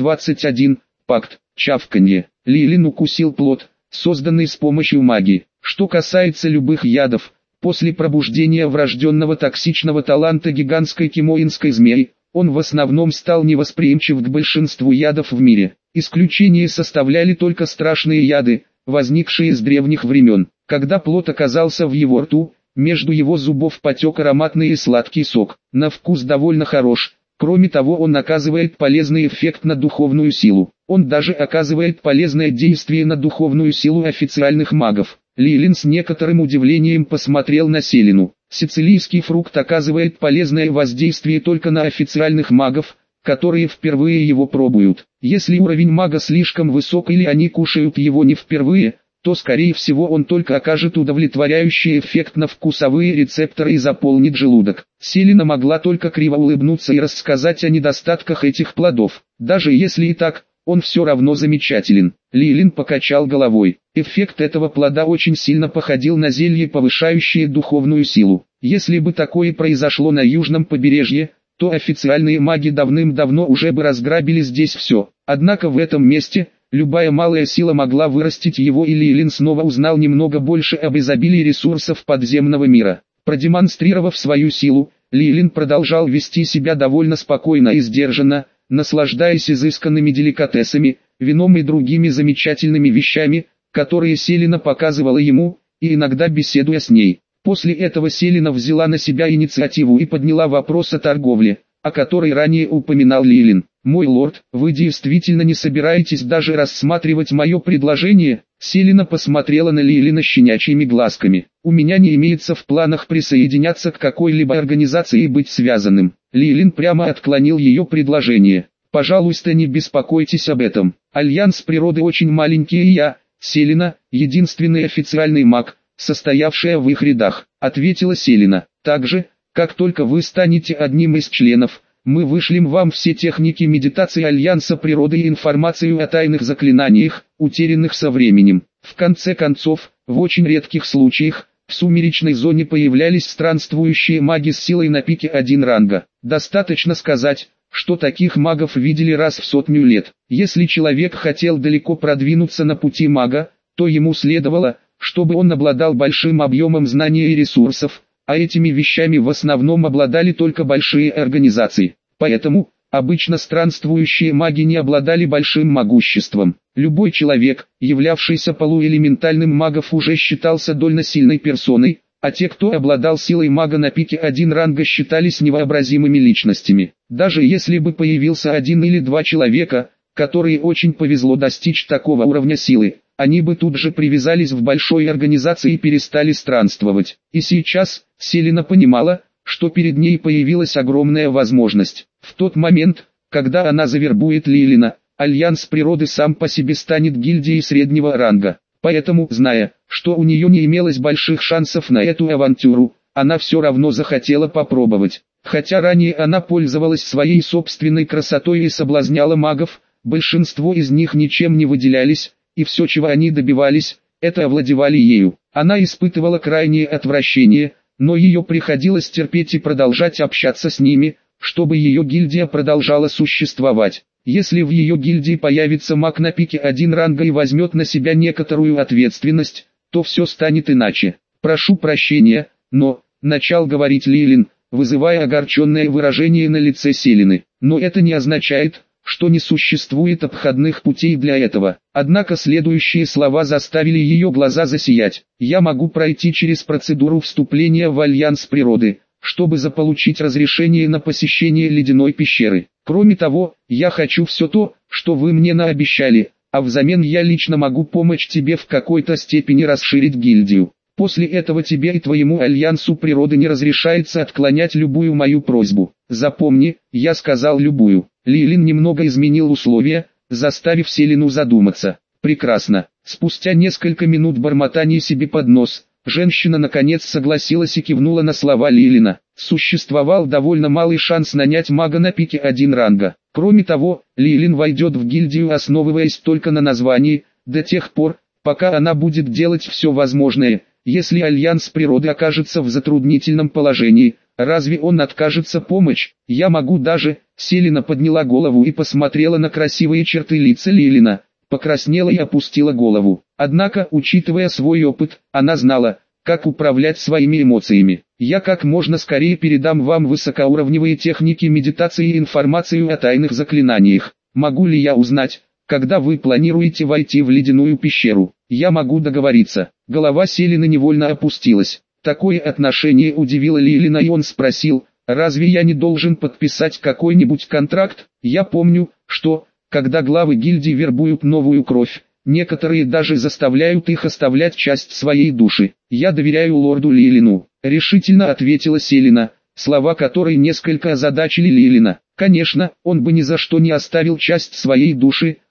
321. Пакт. Чавканье. Лилин укусил плод, созданный с помощью магии. Что касается любых ядов, после пробуждения врожденного токсичного таланта гигантской кимоинской змеи, он в основном стал невосприимчив к большинству ядов в мире. Исключение составляли только страшные яды, возникшие с древних времен. Когда плод оказался в его рту, между его зубов потек ароматный и сладкий сок. На вкус довольно хорош. Кроме того, он оказывает полезный эффект на духовную силу. Он даже оказывает полезное действие на духовную силу официальных магов. Лилин с некоторым удивлением посмотрел на Селену. Сицилийский фрукт оказывает полезное воздействие только на официальных магов, которые впервые его пробуют. Если уровень мага слишком высок или они кушают его не впервые, то скорее всего он только окажет удовлетворяющий эффект на вкусовые рецепторы и заполнит желудок. Селина могла только криво улыбнуться и рассказать о недостатках этих плодов. Даже если и так, он все равно замечателен. Лилин покачал головой. Эффект этого плода очень сильно походил на зелье, повышающее духовную силу. Если бы такое произошло на южном побережье, то официальные маги давным-давно уже бы разграбили здесь все. Однако в этом месте любая малая сила могла вырастить его, и Лилин снова узнал немного больше об изобилии ресурсов подземного мира. Продемонстрировав свою силу, Лилин продолжал вести себя довольно спокойно и сдержанно, наслаждаясь изысканными деликатесами, вином и другими замечательными вещами, которые Селина показывала ему, и иногда беседуя с ней. После этого Селина взяла на себя инициативу и подняла вопрос о торговле, о которой ранее упоминал Лилин. «Мой лорд, вы действительно не собираетесь даже рассматривать мое предложение?» Селина посмотрела на Лилина щенячьими глазками. «У меня не имеется в планах присоединяться к какой-либо организации и быть связанным». Лилин прямо отклонил ее предложение. «Пожалуйста, не беспокойтесь об этом. Альянс природы очень маленький, и я, Селина, единственный официальный маг, состоявшая в их рядах», — ответила Селина. «Также, как только вы станете одним из членов, мы вышлем вам все техники медитации Альянса природы и информацию о тайных заклинаниях, утерянных со временем». В конце концов, в очень редких случаях, в сумеречной зоне появлялись странствующие маги с силой на пике 1 ранга. Достаточно сказать, что таких магов видели раз в 100 лет. Если человек хотел далеко продвинуться на пути мага, то ему следовало, чтобы он обладал большим объемом знаний и ресурсов, а этими вещами в основном обладали только большие организации. Поэтому, обычно странствующие маги не обладали большим могуществом. Любой человек, являвшийся полуэлементальным магом, уже считался довольно сильной персоной, а те, кто обладал силой мага на пике 1 ранга, считались невообразимыми личностями. Даже если бы появился 1 или 2 человека, которые очень повезло достичь такого уровня силы, они бы тут же привязались в большой организации и перестали странствовать. И сейчас, Селина понимала, что перед ней появилась огромная возможность. В тот момент, когда она завербует Лилина, Альянс природы сам по себе станет гильдией среднего ранга. Поэтому, зная, что у нее не имелось больших шансов на эту авантюру, она все равно захотела попробовать. Хотя ранее она пользовалась своей собственной красотой и соблазняла магов, большинство из них ничем не выделялись, и все, чего они добивались, это овладевали ею. Она испытывала крайнее отвращение, но ее приходилось терпеть и продолжать общаться с ними, чтобы ее гильдия продолжала существовать. Если в ее гильдии появится маг на пике 1 ранга и возьмет на себя некоторую ответственность, то все станет иначе. «Прошу прощения, но...» — начал говорить Лилин, вызывая огорченное выражение на лице Селины. «Но это не означает, что не существует обходных путей для этого». Однако следующие слова заставили ее глаза засиять. «Я могу пройти через процедуру вступления в Альянс природы, чтобы заполучить разрешение на посещение ледяной пещеры. Кроме того, я хочу все то, что вы мне наобещали, а взамен я лично могу помочь тебе в какой-то степени расширить гильдию. После этого тебе и твоему Альянсу природы не разрешается отклонять любую мою просьбу. Запомни, я сказал любую». Лилин немного изменил условия, заставив Селину задуматься. «Прекрасно». Спустя несколько минут бормотания себе под нос, женщина наконец согласилась и кивнула на слова Лилина. Существовал довольно малый шанс нанять мага на пике 1 ранга. Кроме того, Лилин войдет в гильдию, основываясь только на названии, до тех пор, пока она будет делать все возможное. Если Альянс природы окажется в затруднительном положении, разве он откажется помочь? Я могу даже... Селина подняла голову и посмотрела на красивые черты лица Лилина, покраснела и опустила голову. Однако, учитывая свой опыт, она знала, как управлять своими эмоциями. «Я как можно скорее передам вам высокоуровневые техники медитации и информацию о тайных заклинаниях. Могу ли я узнать, когда вы планируете войти в ледяную пещеру? Я могу договориться». Голова Селины невольно опустилась. Такое отношение удивило Лилина, и он спросил: «Разве я не должен подписать какой-нибудь контракт? Я помню, что, когда главы гильдии вербуют новую кровь, некоторые даже заставляют их оставлять часть своей души. Я доверяю лорду Лилину», — решительно ответила Селина, слова которой несколько озадачили Лилина. Конечно, он бы ни за что не оставил часть своей души,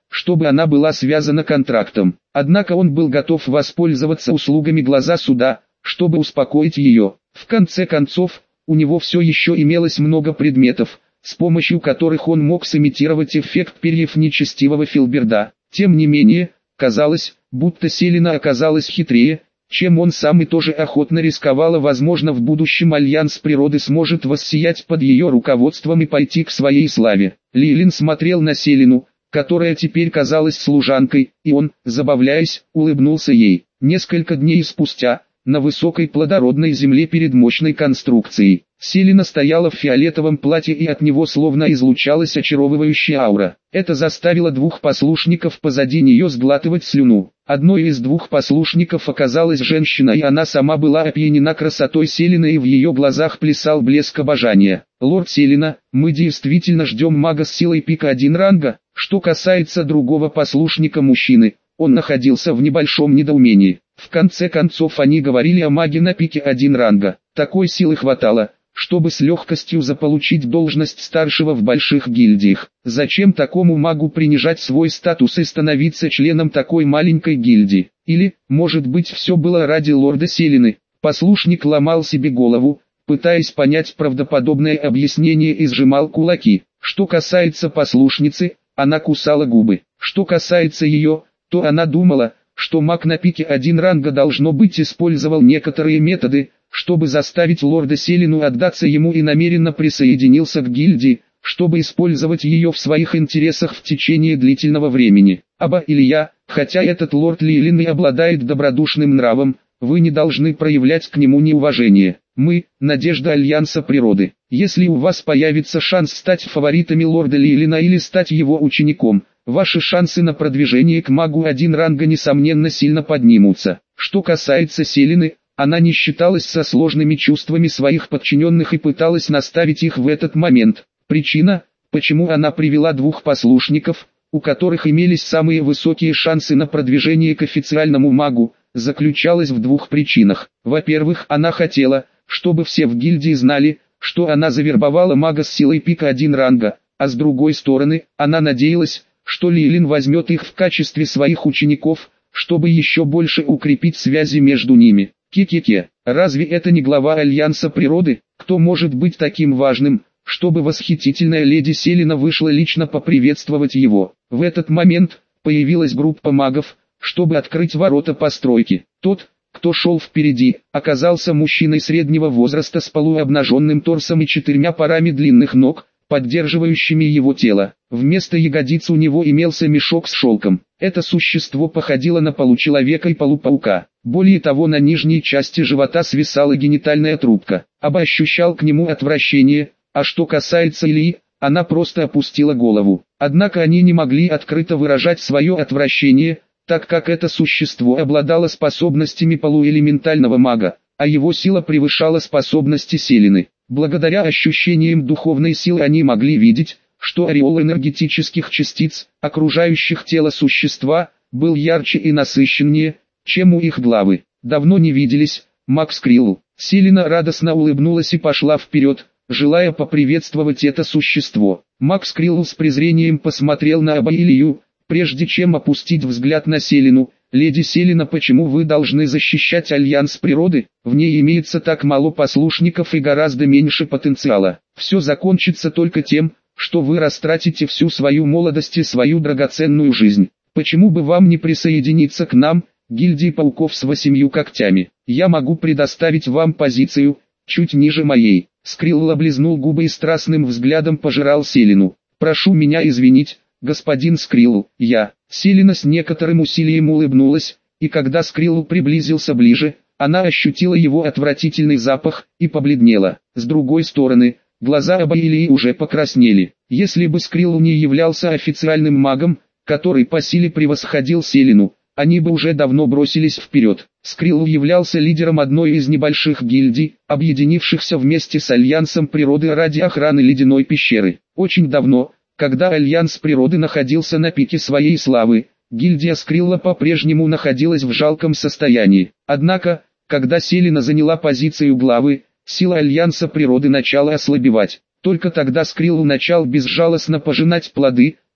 чтобы она была связана контрактом. Однако он был готов воспользоваться услугами глаза суда, чтобы успокоить ее. В конце концов, у него все еще имелось много предметов, с помощью которых он мог сымитировать эффект перьев нечестивого Филберда. Тем не менее, казалось, будто Селена оказалась хитрее, чем он сам, и тоже охотно рисковала. Возможно, в будущем Альянс Природы сможет воссиять под ее руководством и пойти к своей славе. Лилин смотрел на Селену, которая теперь казалась служанкой, и он, забавляясь, улыбнулся ей. Несколько дней спустя, на высокой плодородной земле перед мощной конструкцией, Селена стояла в фиолетовом платье, и от него словно излучалась очаровывающая аура. Это заставило двух послушников позади нее сглатывать слюну. Одной из двух послушников оказалась женщина, и она сама была опьянена красотой Селены, и в ее глазах плясал блеск обожания. «Лорд Селена, мы действительно ждем мага с силой пика 1 ранга?» Что касается другого послушника мужчины, он находился в небольшом недоумении. В конце концов, они говорили о маге на пике 1 ранга. Такой силы хватало, чтобы с легкостью заполучить должность старшего в больших гильдиях. Зачем такому магу принижать свой статус и становиться членом такой маленькой гильдии? Или, может быть, все было ради лорда Селены? Послушник ломал себе голову, пытаясь понять правдоподобное объяснение, и сжимал кулаки. Что касается послушницы, она кусала губы. Что касается ее, то она думала, что маг на пике 1 ранга должно быть использовал некоторые методы, чтобы заставить лорда Селену отдаться ему, и намеренно присоединился к гильдии, чтобы использовать ее в своих интересах в течение длительного времени. Аба или я, хотя этот лорд Лилин и обладает добродушным нравом, вы не должны проявлять к нему неуважение. Мы – надежда Альянса Природы. Если у вас появится шанс стать фаворитами лорда Лилина или стать его учеником, ваши шансы на продвижение к магу 1 ранга несомненно сильно поднимутся. Что касается Селены, она не считалась со сложными чувствами своих подчиненных и пыталась наставить их в этот момент. Причина, почему она привела двух послушников, у которых имелись самые высокие шансы на продвижение к официальному магу, заключалась в двух причинах. Во-первых, она хотела, чтобы все в гильдии знали, что она завербовала мага с силой пика 1 ранга, а с другой стороны, она надеялась, что Лилин возьмет их в качестве своих учеников, чтобы еще больше укрепить связи между ними. Ке-ке-ке, разве это не глава Альянса Природы? Кто может быть таким важным, чтобы восхитительная леди Селена вышла лично поприветствовать его? В этот момент появилась группа магов, чтобы открыть ворота постройки. Тот, кто шел впереди, оказался мужчиной среднего возраста с полуобнаженным торсом и 4 парами длинных ног, поддерживающими его тело. Вместо ягодиц у него имелся мешок с шелком. Это существо походило на получеловека и полупаука. Более того, на нижней части живота свисала генитальная трубка. Аба ощущал к нему отвращение, а что касается Ильи, она просто опустила голову. Однако они не могли открыто выражать свое отвращение, так как это существо обладало способностями полуэлементального мага, а его сила превышала способности Селены. Благодаря ощущениям духовной силы они могли видеть, что ореол энергетических частиц, окружающих тело существа, был ярче и насыщеннее, чем у их главы. Давно не виделись, маг Скрилл. Селена радостно улыбнулась и пошла вперед, желая поприветствовать это существо. Маг Скрилл с презрением посмотрел на Аба и Илью, прежде чем опустить взгляд на Селену. «Леди Селена, почему вы должны защищать Альянс Природы? В ней имеется так мало послушников и гораздо меньше потенциала. Все закончится только тем, что вы растратите всю свою молодость и свою драгоценную жизнь. Почему бы вам не присоединиться к нам, гильдии пауков с 8 когтями? Я могу предоставить вам позицию, чуть ниже моей». Скрилл облизнул губы и страстным взглядом пожирал Селену. «Прошу меня извинить, господин Скрилл, я...» Селена с некоторым усилием улыбнулась, и когда Скрилл приблизился ближе, она ощутила его отвратительный запах и побледнела. С другой стороны, глаза Аба и Ильи уже покраснели. Если бы Скрилл не являлся официальным магом, который по силе превосходил Селену, они бы уже давно бросились вперед. Скрилл являлся лидером одной из небольших гильдий, объединившихся вместе с Альянсом Природы ради охраны ледяной пещеры. Очень давно, когда Альянс Природы находился на пике своей славы, гильдия Скрилла по-прежнему находилась в жалком состоянии. Однако, когда Селена заняла позицию главы, сила Альянса Природы начала ослабевать. Только тогда Скрилл начал безжалостно пожинать плоды,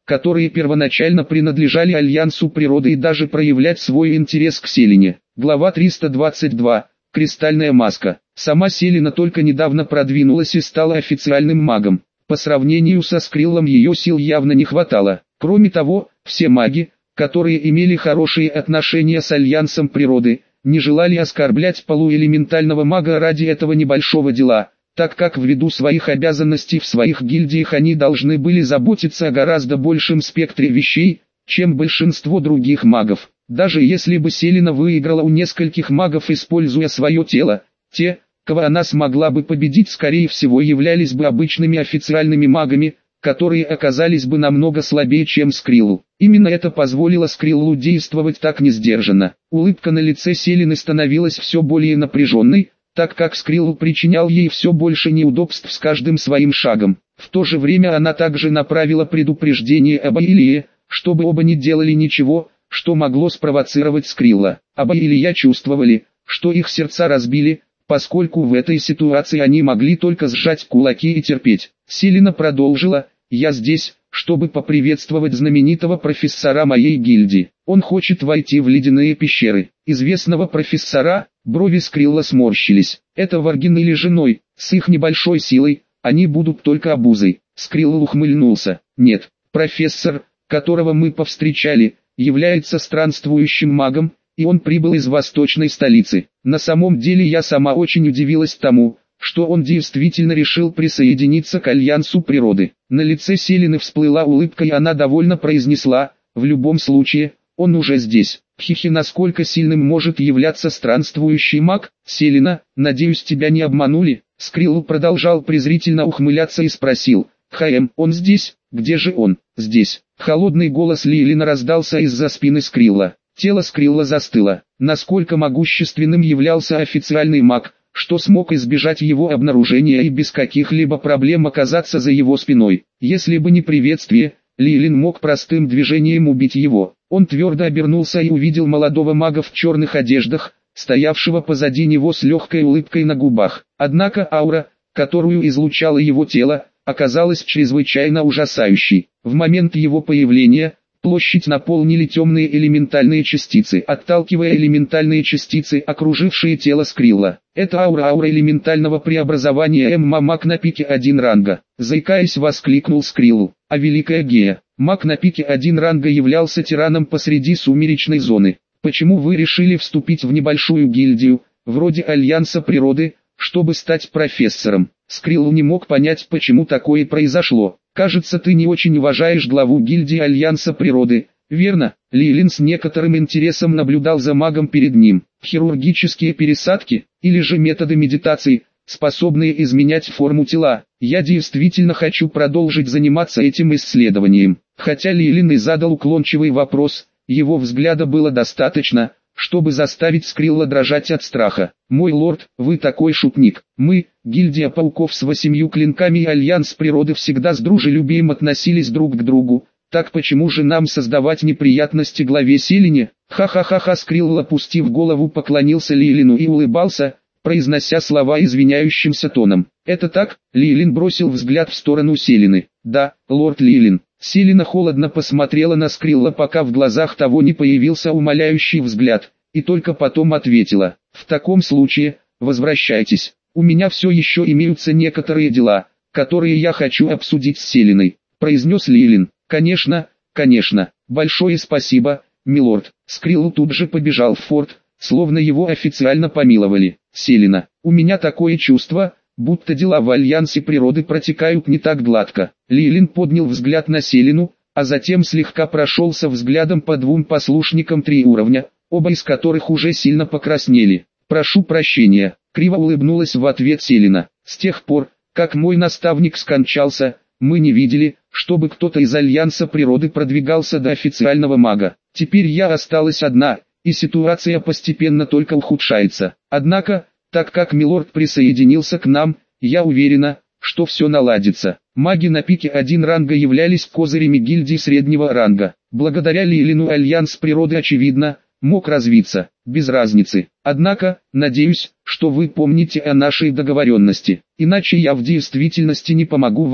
которые первоначально принадлежали Альянсу природы и даже проявлять свой интерес к Селине. Глава 322. Кристальная маска. Сама Селина только недавно продвинулась и стала официальным магом. По сравнению со Скриллом ее сил явно не хватало. Кроме того, все маги, которые имели хорошие отношения с Альянсом природы, не желали оскорблять полуэлементального мага ради этого небольшого дела, так как ввиду своих обязанностей в своих гильдиях они должны были заботиться о гораздо большем спектре вещей, чем большинство других магов. Даже если бы Селина выиграла у нескольких магов, используя свое тело, те, кого она смогла бы победить, скорее всего являлись бы обычными официальными магами, которые оказались бы намного слабее, чем Скриллу. Именно это позволило Скриллу действовать так несдержанно. Улыбка на лице Селины становилась все более напряженной, так как Скриллу причинял ей все больше неудобств с каждым своим шагом. В то же время она также направила предупреждение об Илье, чтобы оба не делали ничего, что могло спровоцировать Скрилла. Аба и Илья чувствовали, что их сердца разбили, поскольку в этой ситуации они могли только сжать кулаки и терпеть. Селина продолжила: «Я здесь, чтобы поприветствовать знаменитого профессора моей гильдии. Он хочет войти в ледяные пещеры». Известного профессора? Брови Скрилла сморщились. Это Варгин или женой, с их небольшой силой, они будут только обузой. Скрилл ухмыльнулся. Нет, профессор, которого мы повстречали, является странствующим магом, и он прибыл из восточной столицы. На самом деле я сама очень удивилась тому, что он действительно решил присоединиться к Альянсу природы. На лице Селины всплыла улыбка, и она довольно произнесла: «В любом случае, он уже здесь». Хихи, насколько сильным может являться странствующий маг? Селина, надеюсь, тебя не обманули? Скрилл продолжал презрительно ухмыляться и спросил: он здесь? Где же он? Здесь. Холодный голос Лилина раздался из-за спины Скрилла. Тело Скрилла застыло. Насколько могущественным являлся официальный маг, что смог избежать его обнаружения и без каких-либо проблем оказаться за его спиной. Если бы не приветствие, Лилин мог простым движением убить его. Он твердо обернулся и увидел молодого мага в черных одеждах, стоявшего позади него с легкой улыбкой на губах. Однако аура, которую излучало его тело, оказалась чрезвычайно ужасающей. В момент его появления площадь наполнили темные элементальные частицы, отталкивая элементальные частицы, окружившие тело Скрилла. Это аура элементального преобразования маг на пике 1 ранга. Заикаясь, воскликнул Скриллу. А великая Гея, маг на пике 1 ранга, являлся тираном посреди сумеречной зоны. Почему вы решили вступить в небольшую гильдию, вроде Альянса природы, чтобы стать профессором? Скрилл не мог понять, почему такое произошло. Кажется, ты не очень уважаешь главу гильдии Альянса природы, верно? Лилин с некоторым интересом наблюдал за магом перед ним. Хирургические пересадки, или же методы медитации, способные изменять форму тела. Я действительно хочу продолжить заниматься этим исследованием. Хотя Лилин и задал уклончивый вопрос, его взгляда было достаточно, чтобы заставить Скрилла дрожать от страха. «Мой лорд, вы такой шутник. Мы, гильдия пауков с 8 клинками и Альянс природы, всегда с дружелюбием относились друг к другу. Так почему же нам создавать неприятности главе Селине?» Ха-ха-ха-ха. Скрилл, опустив голову, поклонился Лилину и улыбался, произнося слова извиняющимся тоном. «Это так?» Лилин бросил взгляд в сторону Селины. «Да, лорд Лилин». Селина холодно посмотрела на Скрилла, пока в глазах того не появился умоляющий взгляд, и только потом ответила: «В таком случае, возвращайтесь. У меня все еще имеются некоторые дела, которые я хочу обсудить с Селиной», — произнес Лилин. «Конечно, конечно. Большое спасибо, милорд». Скрилл тут же побежал в форт, словно его официально помиловали. «Селина, у меня такое чувство, будто дела в Альянсе природы протекают не так гладко». Лилин поднял взгляд на Селину, а затем слегка прошелся взглядом по 2 послушникам 3 уровня, оба из которых уже сильно покраснели. «Прошу прощения», — криво улыбнулась в ответ Селина. «С тех пор, как мой наставник скончался, мы не видели, чтобы кто-то из Альянса природы продвигался до официального мага. Теперь я осталась одна, и ситуация постепенно только ухудшается. Однако, так как милорд присоединился к нам, я уверена, что все наладится». Маги на пике 1 ранга являлись козырями гильдии среднего ранга. Благодаря Лилину Альянс природы, очевидно, мог развиться, без разницы. Однако, надеюсь, что вы помните о нашей договоренности. Иначе я в действительности не помогу вам,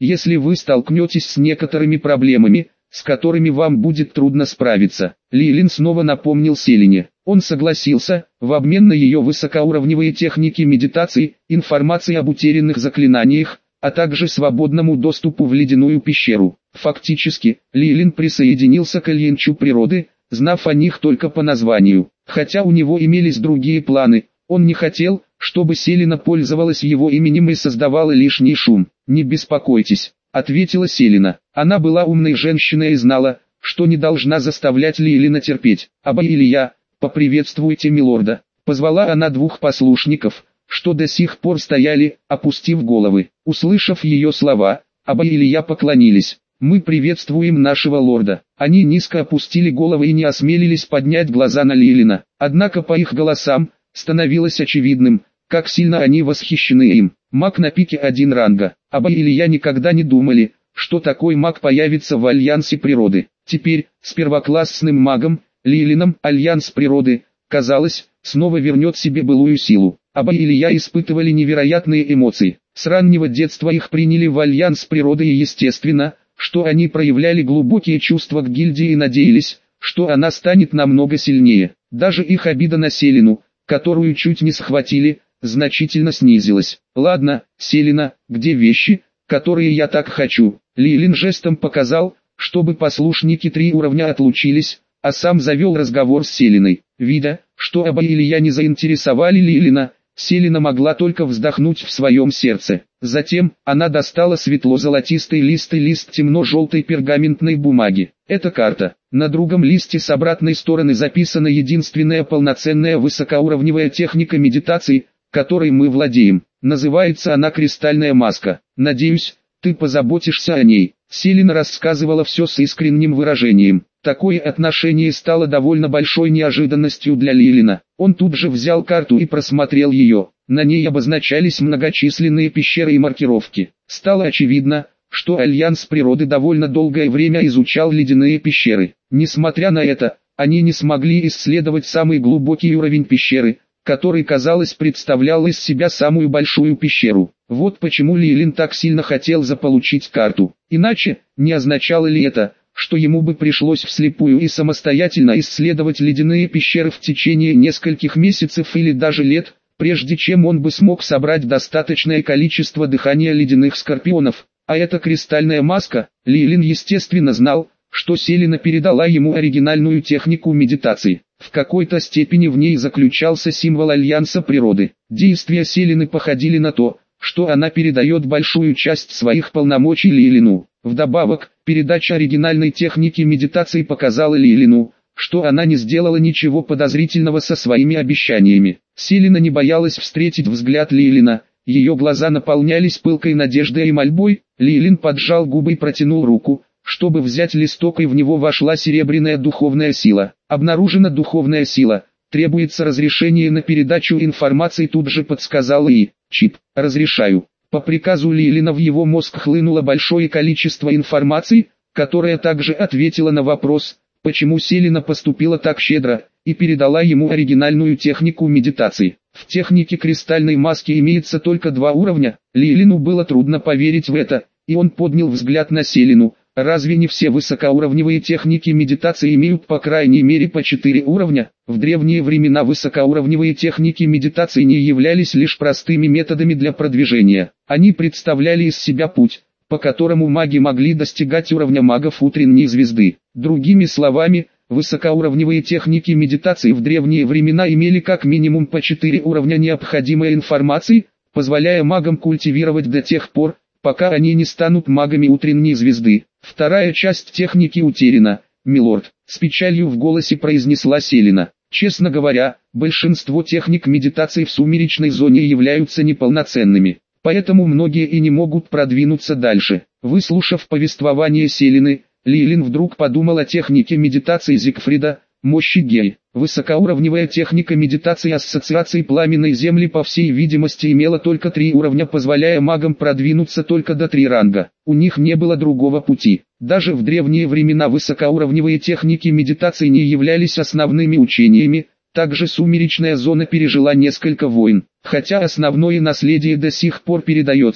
если вы столкнетесь с некоторыми проблемами, с которыми вам будет трудно справиться. Лилин снова напомнил Селине. Он согласился, в обмен на ее высокоуровневые техники медитации, информации об утерянных заклинаниях, а также свободному доступу в ледяную пещеру. Фактически, Лилин присоединился к Ильинчу природы, знав о них только по названию. Хотя у него имелись другие планы, он не хотел, чтобы Селина пользовалась его именем и создавала лишний шум. «Не беспокойтесь», — ответила Селина. Она была умной женщиной и знала, что не должна заставлять Лилина терпеть. «Аба или я, поприветствуйте милорда», — позвала она двух послушников, что до сих пор стояли, опустив головы. Услышав ее слова, Аба и Илья поклонились. «Мы приветствуем нашего лорда». Они низко опустили головы и не осмелились поднять глаза на Лилина. Однако по их голосам становилось очевидным, как сильно они восхищены им. Маг на пике 1 ранга. Аба и Илья никогда не думали, что такой маг появится в Альянсе природы. Теперь, с первоклассным магом, Лилином, Альянс природы, казалось, снова вернет себе былую силу. Аба и Илья испытывали невероятные эмоции. С раннего детства их приняли в Альянс природы и естественно, что они проявляли глубокие чувства к гильдии и надеялись, что она станет намного сильнее. Даже их обида на Селину, которую чуть не схватили, значительно снизилась. «Ладно, Селина, где вещи, которые я так хочу?» Лилин жестом показал, чтобы послушники 3 уровня отлучились, а сам завел разговор с Селиной. Видя, что Аба и Илья не заинтересовали Лилина, Селина могла только вздохнуть в своем сердце. Затем, она достала светло-золотистый лист и лист темно-желтой пергаментной бумаги. Это карта. На другом листе с обратной стороны записана единственная полноценная высокоуровневая техника медитации, которой мы владеем. Называется она «Кристальная маска». Надеюсь, ты позаботишься о ней. Селина рассказывала все с искренним выражением. Такое отношение стало довольно большой неожиданностью для Лилина. Он тут же взял карту и просмотрел ее. На ней обозначались многочисленные пещеры и маркировки. Стало очевидно, что Альянс природы довольно долгое время изучал ледяные пещеры. Несмотря на это, они не смогли исследовать самый глубокий уровень пещеры, который, казалось, представлял из себя самую большую пещеру. Вот почему Лилин так сильно хотел заполучить карту. Иначе, не означало ли это, что ему бы пришлось вслепую и самостоятельно исследовать ледяные пещеры в течение нескольких месяцев или даже лет, прежде чем он бы смог собрать достаточное количество дыхания ледяных скорпионов. А эта кристальная маска, Лилин естественно знал, что Селина передала ему оригинальную технику медитации. В какой-то степени в ней заключался символ Альянса природы. Действия Селины походили на то, что она передает большую часть своих полномочий Лилину. Вдобавок, передача оригинальной техники медитации показала Лилину, что она не сделала ничего подозрительного со своими обещаниями. Селина не боялась встретить взгляд Лилина, ее глаза наполнялись пылкой надеждой и мольбой. Лилин поджал губы и протянул руку, чтобы взять листок, и в него вошла серебряная духовная сила. Обнаружена духовная сила, требуется разрешение на передачу информации, тут же подсказал И. Чип. Разрешаю. По приказу Лилина в его мозг хлынуло большое количество информации, которая также ответила на вопрос, почему Селина поступила так щедро, и передала ему оригинальную технику медитации. В технике кристальной маски имеется только 2 уровня. Лилину было трудно поверить в это, и он поднял взгляд на Селину. Разве не все высокоуровневые техники медитации имеют по крайней мере по 4 уровня? В древние времена высокоуровневые техники медитации не являлись лишь простыми методами для продвижения. Они представляли из себя путь, по которому маги могли достигать уровня магов утренней звезды. Другими словами, высокоуровневые техники медитации в древние времена имели как минимум по 4 уровня необходимой информации, позволяя магам культивировать до тех пор, пока они не станут магами утренней звезды. Вторая часть техники утеряна, милорд, с печалью в голосе произнесла Селина. Честно говоря, большинство техник медитации в сумеречной зоне являются неполноценными, поэтому многие и не могут продвинуться дальше. Выслушав повествование Селины, Лилин вдруг подумал о технике медитации Зигфрида, мощи Гель. Высокоуровневая техника медитации Ассоциации Пламенной Земли по всей видимости имела только 3 уровня, позволяя магам продвинуться только до 3 ранга. У них не было другого пути. Даже в древние времена высокоуровневые техники медитации не являлись основными учениями. Также сумеречная зона пережила несколько войн. Хотя основное наследие до сих пор передается,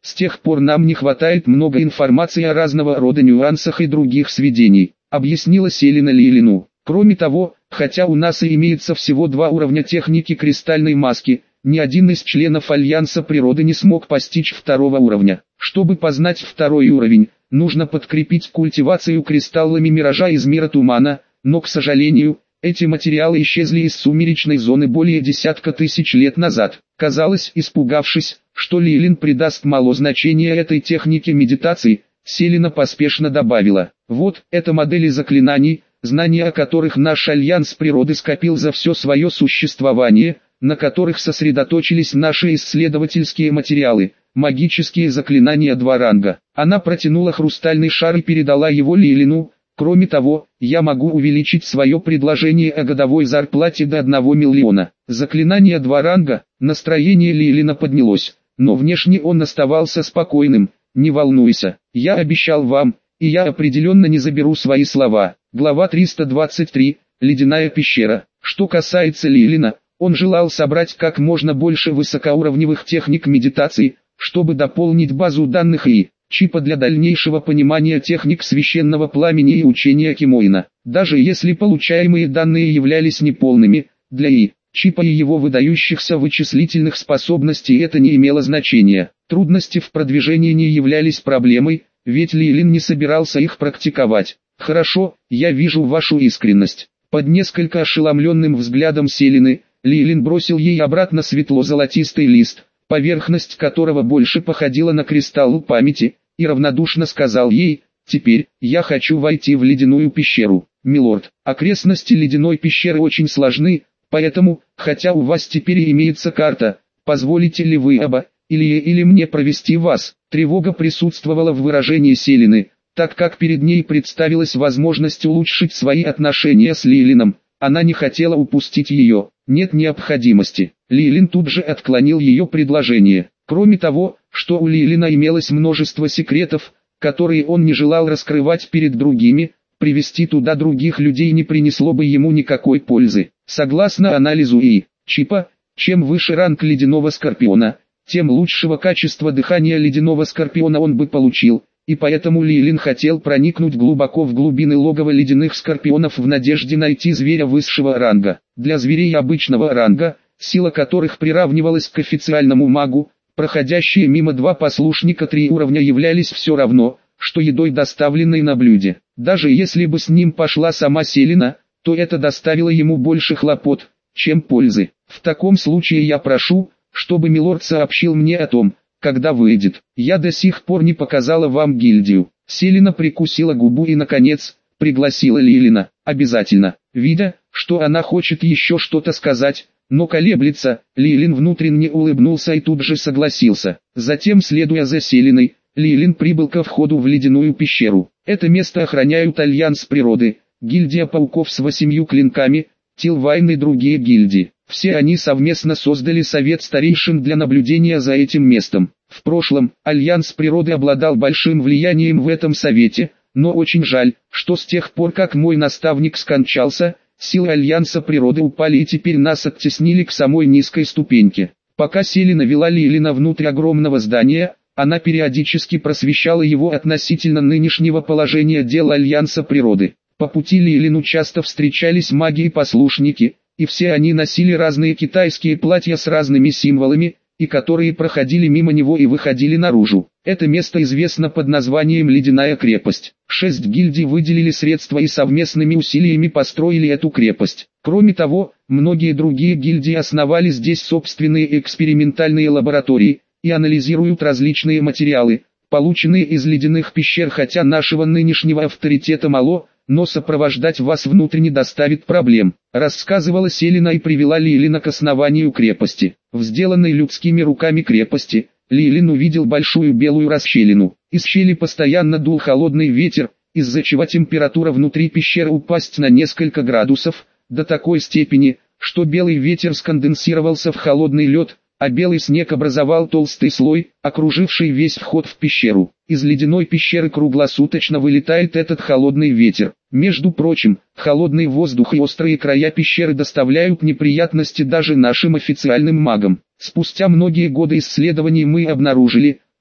С тех пор нам не хватает много информации о разного рода нюансах и других сведений, объяснила Селена Лилину. Кроме того, хотя у нас и имеется всего 2 уровня техники кристальной маски, ни один из членов Альянса природы не смог постичь 2-го уровня. Чтобы познать 2-й уровень, нужно подкрепить культивацию кристаллами миража из мира тумана, но, к сожалению, эти материалы исчезли из сумеречной зоны более десятка тысяч лет назад. Казалось, испугавшись, что Лилин придаст мало значения этой технике медитации, Селена поспешно добавила: «Вот, это модели заклинаний, знания о которых наш Альянс природы скопил за все свое существование, на которых сосредоточились наши исследовательские материалы, магические заклинания 2 ранга». Она протянула хрустальный шар и передала его Лилину. «Кроме того, я могу увеличить свое предложение о годовой зарплате до 1 миллиона. Заклинание 2 ранга». Настроение Лилина поднялось, но внешне он оставался спокойным. «Не волнуйся, я обещал вам, и я определенно не заберу свои слова». Глава 323. Ледяная пещера. Что касается Лилина, он желал собрать как можно больше высокоуровневых техник медитации, чтобы дополнить базу данных и чипа для дальнейшего понимания техник священного пламени и учения Кимоина. Даже если получаемые данные являлись неполными, для чипа и его выдающихся вычислительных способностей это не имело значения. Трудности в продвижении не являлись проблемой, ведь Лилин не собирался их практиковать. «Хорошо, я вижу вашу искренность». Под несколько ошеломленным взглядом Селены, Лилин бросил ей обратно светло-золотистый лист, поверхность которого больше походила на кристалл памяти, и равнодушно сказал ей: «Теперь, я хочу войти в ледяную пещеру. Милорд, окрестности ледяной пещеры очень сложны, поэтому, хотя у вас теперь и имеется карта, позволите ли вы или мне провести вас?» Тревога присутствовала в выражении Селены, так как перед ней представилась возможность улучшить свои отношения с Лилином. Она не хотела упустить ее. «Нет необходимости». Лилин тут же отклонил ее предложение. Кроме того, что у Лилина имелось множество секретов, которые он не желал раскрывать перед другими, привести туда других людей не принесло бы ему никакой пользы. Согласно анализу чипа, чем выше ранг ледяного скорпиона, тем лучшего качества дыхания ледяного скорпиона он бы получил, и поэтому Лилин хотел проникнуть глубоко в глубины логова ледяных скорпионов в надежде найти зверя высшего ранга. Для зверей обычного ранга, сила которых приравнивалась к официальному магу, проходящие мимо 2 послушника 3 уровня являлись все равно, что едой, доставленной на блюде. Даже если бы с ним пошла сама Селена, то это доставило ему больше хлопот, чем пользы. В таком случае я прошу, чтобы милорд сообщил мне о том, когда выйдет. Я до сих пор не показала вам гильдию. Селена прикусила губу и, наконец, пригласила Лилина. Обязательно. Видя, что она хочет еще что-то сказать, но колеблется, Лилин внутренне улыбнулся и тут же согласился. Затем, следуя за Селеной, Лилин прибыл ко входу в ледяную пещеру. Это место охраняют Альянс природы, гильдия пауков с 8 клинками, Тилвайн и другие гильдии. Все они совместно создали совет старейшин для наблюдения за этим местом. В прошлом, Альянс природы обладал большим влиянием в этом совете, но очень жаль, что с тех пор как мой наставник скончался, силы Альянса природы упали и теперь нас оттеснили к самой низкой ступеньке. Пока Селена вела Лилина внутрь огромного здания, она периодически просвещала его относительно нынешнего положения дел Альянса природы. По пути Лилину часто встречались маги и послушники, и все они носили разные китайские платья с разными символами, и которые проходили мимо него и выходили наружу. Это место известно под названием «Ледяная крепость». 6 гильдий выделили средства и совместными усилиями построили эту крепость. Кроме того, многие другие гильдии основали здесь собственные экспериментальные лаборатории и анализируют различные материалы, полученные из ледяных пещер, хотя нашего нынешнего авторитета мало, но сопровождать вас внутрь не доставит проблем. Рассказывала Селена и привела Лилина к основанию крепости. В сделанной людскими руками крепости, Лилин увидел большую белую расщелину. Из щели постоянно дул холодный ветер, из-за чего температура внутри пещеры упасть на несколько градусов, до такой степени, что белый ветер сконденсировался в холодный лед, а белый снег образовал толстый слой, окруживший весь вход в пещеру. Из ледяной пещеры круглосуточно вылетает этот холодный ветер. Между прочим, холодный воздух и острые края пещеры доставляют неприятности даже нашим официальным магам. Спустя многие годы исследований мы обнаружили,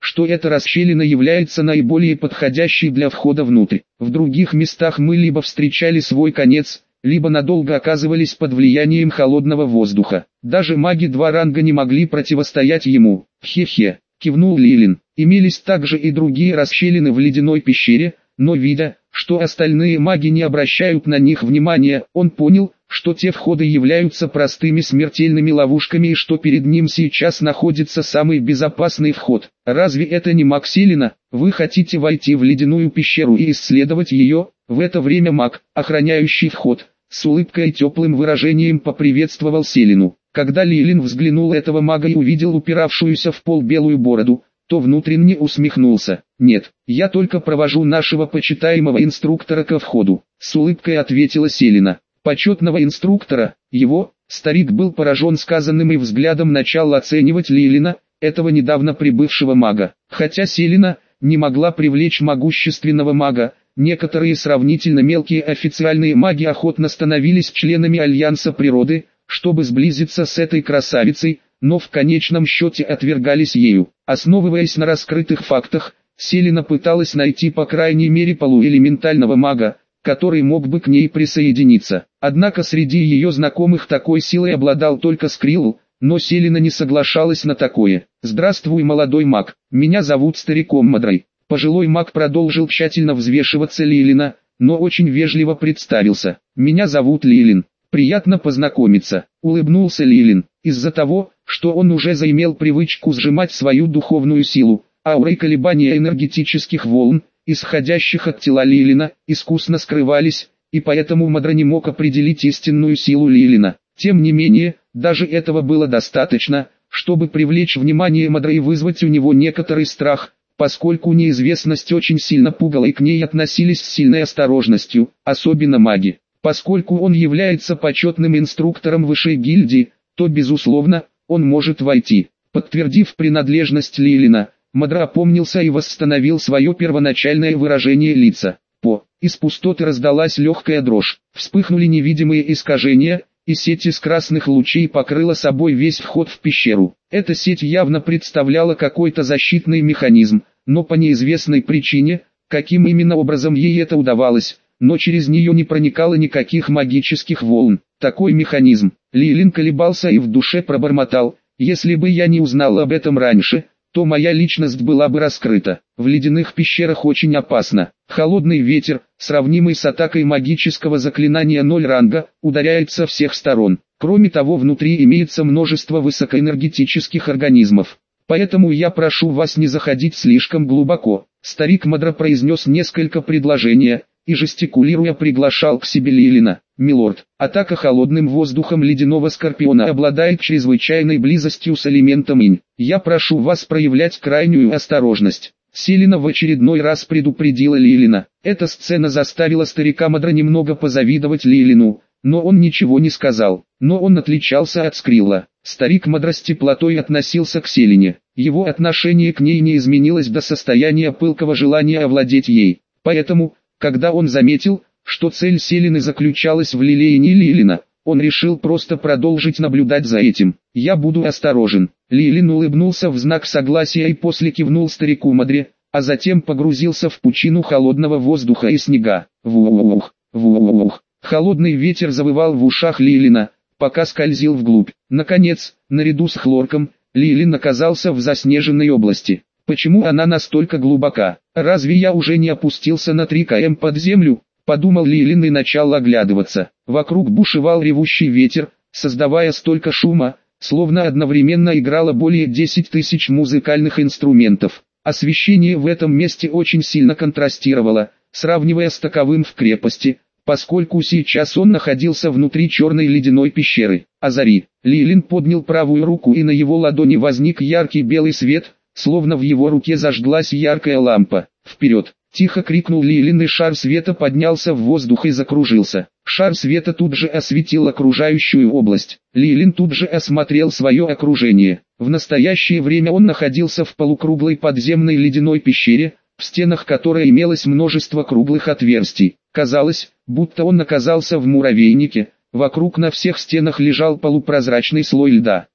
что эта расщелина является наиболее подходящей для входа внутрь. В других местах мы либо встречали свой конец, либо надолго оказывались под влиянием холодного воздуха. Даже маги 2 ранга не могли противостоять ему. Хе-хе, кивнул Лилин. Имелись также и другие расщелины в ледяной пещере, но видя, что остальные маги не обращают на них внимания, он понял, что те входы являются простыми смертельными ловушками и что перед ним сейчас находится самый безопасный вход. Разве это не маг Селена? Вы хотите войти в ледяную пещеру и исследовать ее? В это время маг, охраняющий вход, с улыбкой и теплым выражением поприветствовал Селену. Когда Лилин взглянул этого мага и увидел упиравшуюся в пол белую бороду, то внутренне усмехнулся. «Нет, я только провожу нашего почитаемого инструктора ко входу», — с улыбкой ответила Селена. «Почетного инструктора?» Его, старик был поражен сказанным и взглядом начал оценивать Лилина, этого недавно прибывшего мага. Хотя Селена не могла привлечь могущественного мага, некоторые сравнительно мелкие официальные маги охотно становились членами Альянса Природы, чтобы сблизиться с этой красавицей, но в конечном счете отвергались ею. Основываясь на раскрытых фактах, Селена пыталась найти по крайней мере полуэлементального мага, который мог бы к ней присоединиться. Однако среди ее знакомых такой силой обладал только Скрилл, но Селена не соглашалась на такое. «Здравствуй, молодой маг, меня зовут стариком Мадрой». Пожилой маг продолжил тщательно взвешиваться Лилина, но очень вежливо представился. «Меня зовут Лилин. Приятно познакомиться», — улыбнулся Лилин. Из-за того, что он уже заимел привычку сжимать свою духовную силу, ауры и колебания энергетических волн, исходящих от тела Лилина, искусно скрывались, и поэтому Мадра не мог определить истинную силу Лилина. Тем не менее, даже этого было достаточно, чтобы привлечь внимание Мадры и вызвать у него некоторый страх, поскольку неизвестность очень сильно пугала и к ней относились с сильной осторожностью, особенно маги. Поскольку он является почетным инструктором высшей гильдии, то безусловно, он может войти. Подтвердив принадлежность Лилина, Мадра опомнился и восстановил свое первоначальное выражение лица. Из пустоты раздалась легкая дрожь, вспыхнули невидимые искажения, и сеть из красных лучей покрыла собой весь вход в пещеру. Эта сеть явно представляла какой-то защитный механизм, но по неизвестной причине, каким именно образом ей это удавалось, но через нее не проникало никаких магических волн. Такой механизм. Лилин колебался и в душе пробормотал: «Если бы я не узнал об этом раньше, то моя личность была бы раскрыта». В ледяных пещерах очень опасно. Холодный ветер, сравнимый с атакой магического заклинания 0 ранга, ударяет со всех сторон. Кроме того, внутри имеется множество высокоэнергетических организмов. Поэтому я прошу вас не заходить слишком глубоко. Старик Мадра произнес несколько предложений и жестикулируя приглашал к себе Лилина. «Милорд, атака холодным воздухом ледяного скорпиона обладает чрезвычайной близостью с элементом инь. Я прошу вас проявлять крайнюю осторожность». Селена в очередной раз предупредила Лилина. Эта сцена заставила старика Мадра немного позавидовать Лилину, но он ничего не сказал. Но он отличался от Скрилла. Старик Мадра с теплотой относился к Селене. Его отношение к ней не изменилось до состояния пылкого желания овладеть ей. Поэтому, когда он заметил, что цель Селены заключалась в лелеянии Лилина, он решил просто продолжить наблюдать за этим. «Я буду осторожен». Лилин улыбнулся в знак согласия и после кивнул старику Мадре, а затем погрузился в пучину холодного воздуха и снега. Вух, вух. Холодный ветер завывал в ушах Лилина, пока скользил вглубь. Наконец, наряду с Хлорком, Лилин оказался в заснеженной области. Почему она настолько глубока? Разве я уже не опустился на 3 км под землю? Подумал Лилин и начал оглядываться. Вокруг бушевал ревущий ветер, создавая столько шума, словно одновременно играло более 10 тысяч музыкальных инструментов. Освещение в этом месте очень сильно контрастировало, сравнивая с таковым в крепости, поскольку сейчас он находился внутри черной ледяной пещеры. «Озари!» Лилин поднял правую руку и на его ладони возник яркий белый свет, словно в его руке зажглась яркая лампа. «Вперед!» Тихо крикнул Лилин и шар света поднялся в воздух и закружился. Шар света тут же осветил окружающую область. Лилин тут же осмотрел свое окружение. В настоящее время он находился в полукруглой подземной ледяной пещере, в стенах которой имелось множество круглых отверстий. Казалось, будто он оказался в муравейнике. Вокруг на всех стенах лежал полупрозрачный слой льда.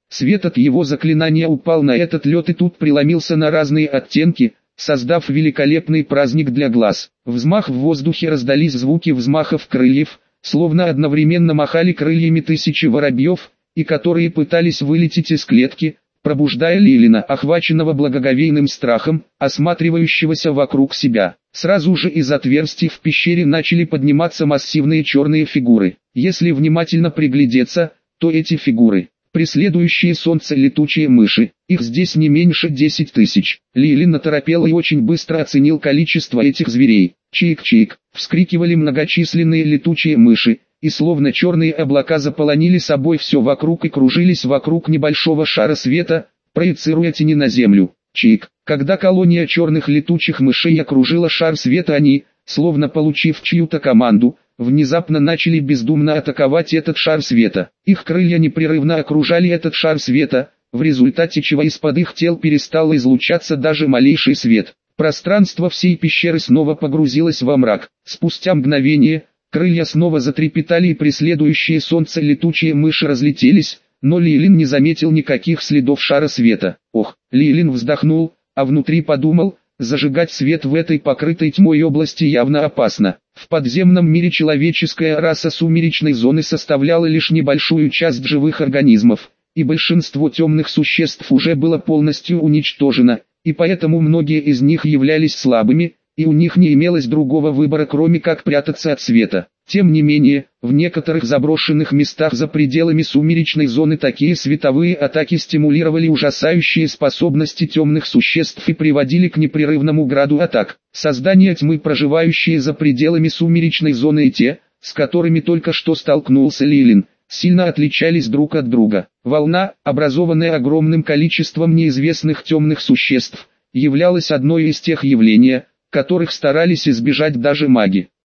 Свет от его заклинания упал на этот лед и тут преломился на разные оттенки, создав великолепный праздник для глаз. Взмах в воздухе, раздались звуки взмахов крыльев, словно одновременно махали крыльями тысячи воробьев, и которые пытались вылететь из клетки, пробуждая Лилина, охваченного благоговейным страхом, осматривающегося вокруг себя. Сразу же из отверстий в пещере начали подниматься массивные черные фигуры. Если внимательно приглядеться, то эти фигуры — преследующие солнце летучие мыши. Их здесь не меньше 10 тысяч. Лилин оторопел и очень быстро оценил количество этих зверей. Чик-чик, вскрикивали многочисленные летучие мыши, и словно черные облака заполонили собой все вокруг и кружились вокруг небольшого шара света, проецируя тени на землю. Чик, когда колония черных летучих мышей окружила шар света, они, словно получив чью-то команду, внезапно начали бездумно атаковать этот шар света. Их крылья непрерывно окружали этот шар света, в результате чего из-под их тел перестал излучаться даже малейший свет. Пространство всей пещеры снова погрузилось во мрак. Спустя мгновение, крылья снова затрепетали и преследующие солнце летучие мыши разлетелись, но Лилин не заметил никаких следов шара света. Ох, Лилин вздохнул, а внутри подумал, зажигать свет в этой покрытой тьмой области явно опасно. В подземном мире человеческая раса сумеречной зоны составляла лишь небольшую часть живых организмов, и большинство темных существ уже было полностью уничтожено, и поэтому многие из них являлись слабыми, и у них не имелось другого выбора, кроме как прятаться от света. Тем не менее, в некоторых заброшенных местах за пределами сумеречной зоны такие световые атаки стимулировали ужасающие способности темных существ и приводили к непрерывному граду атак. Создания тьмы, проживающие за пределами сумеречной зоны, и те, с которыми только что столкнулся Лилин, сильно отличались друг от друга. Волна, образованная огромным количеством неизвестных темных существ, являлась одной из тех явлений, которых старались избежать даже маги.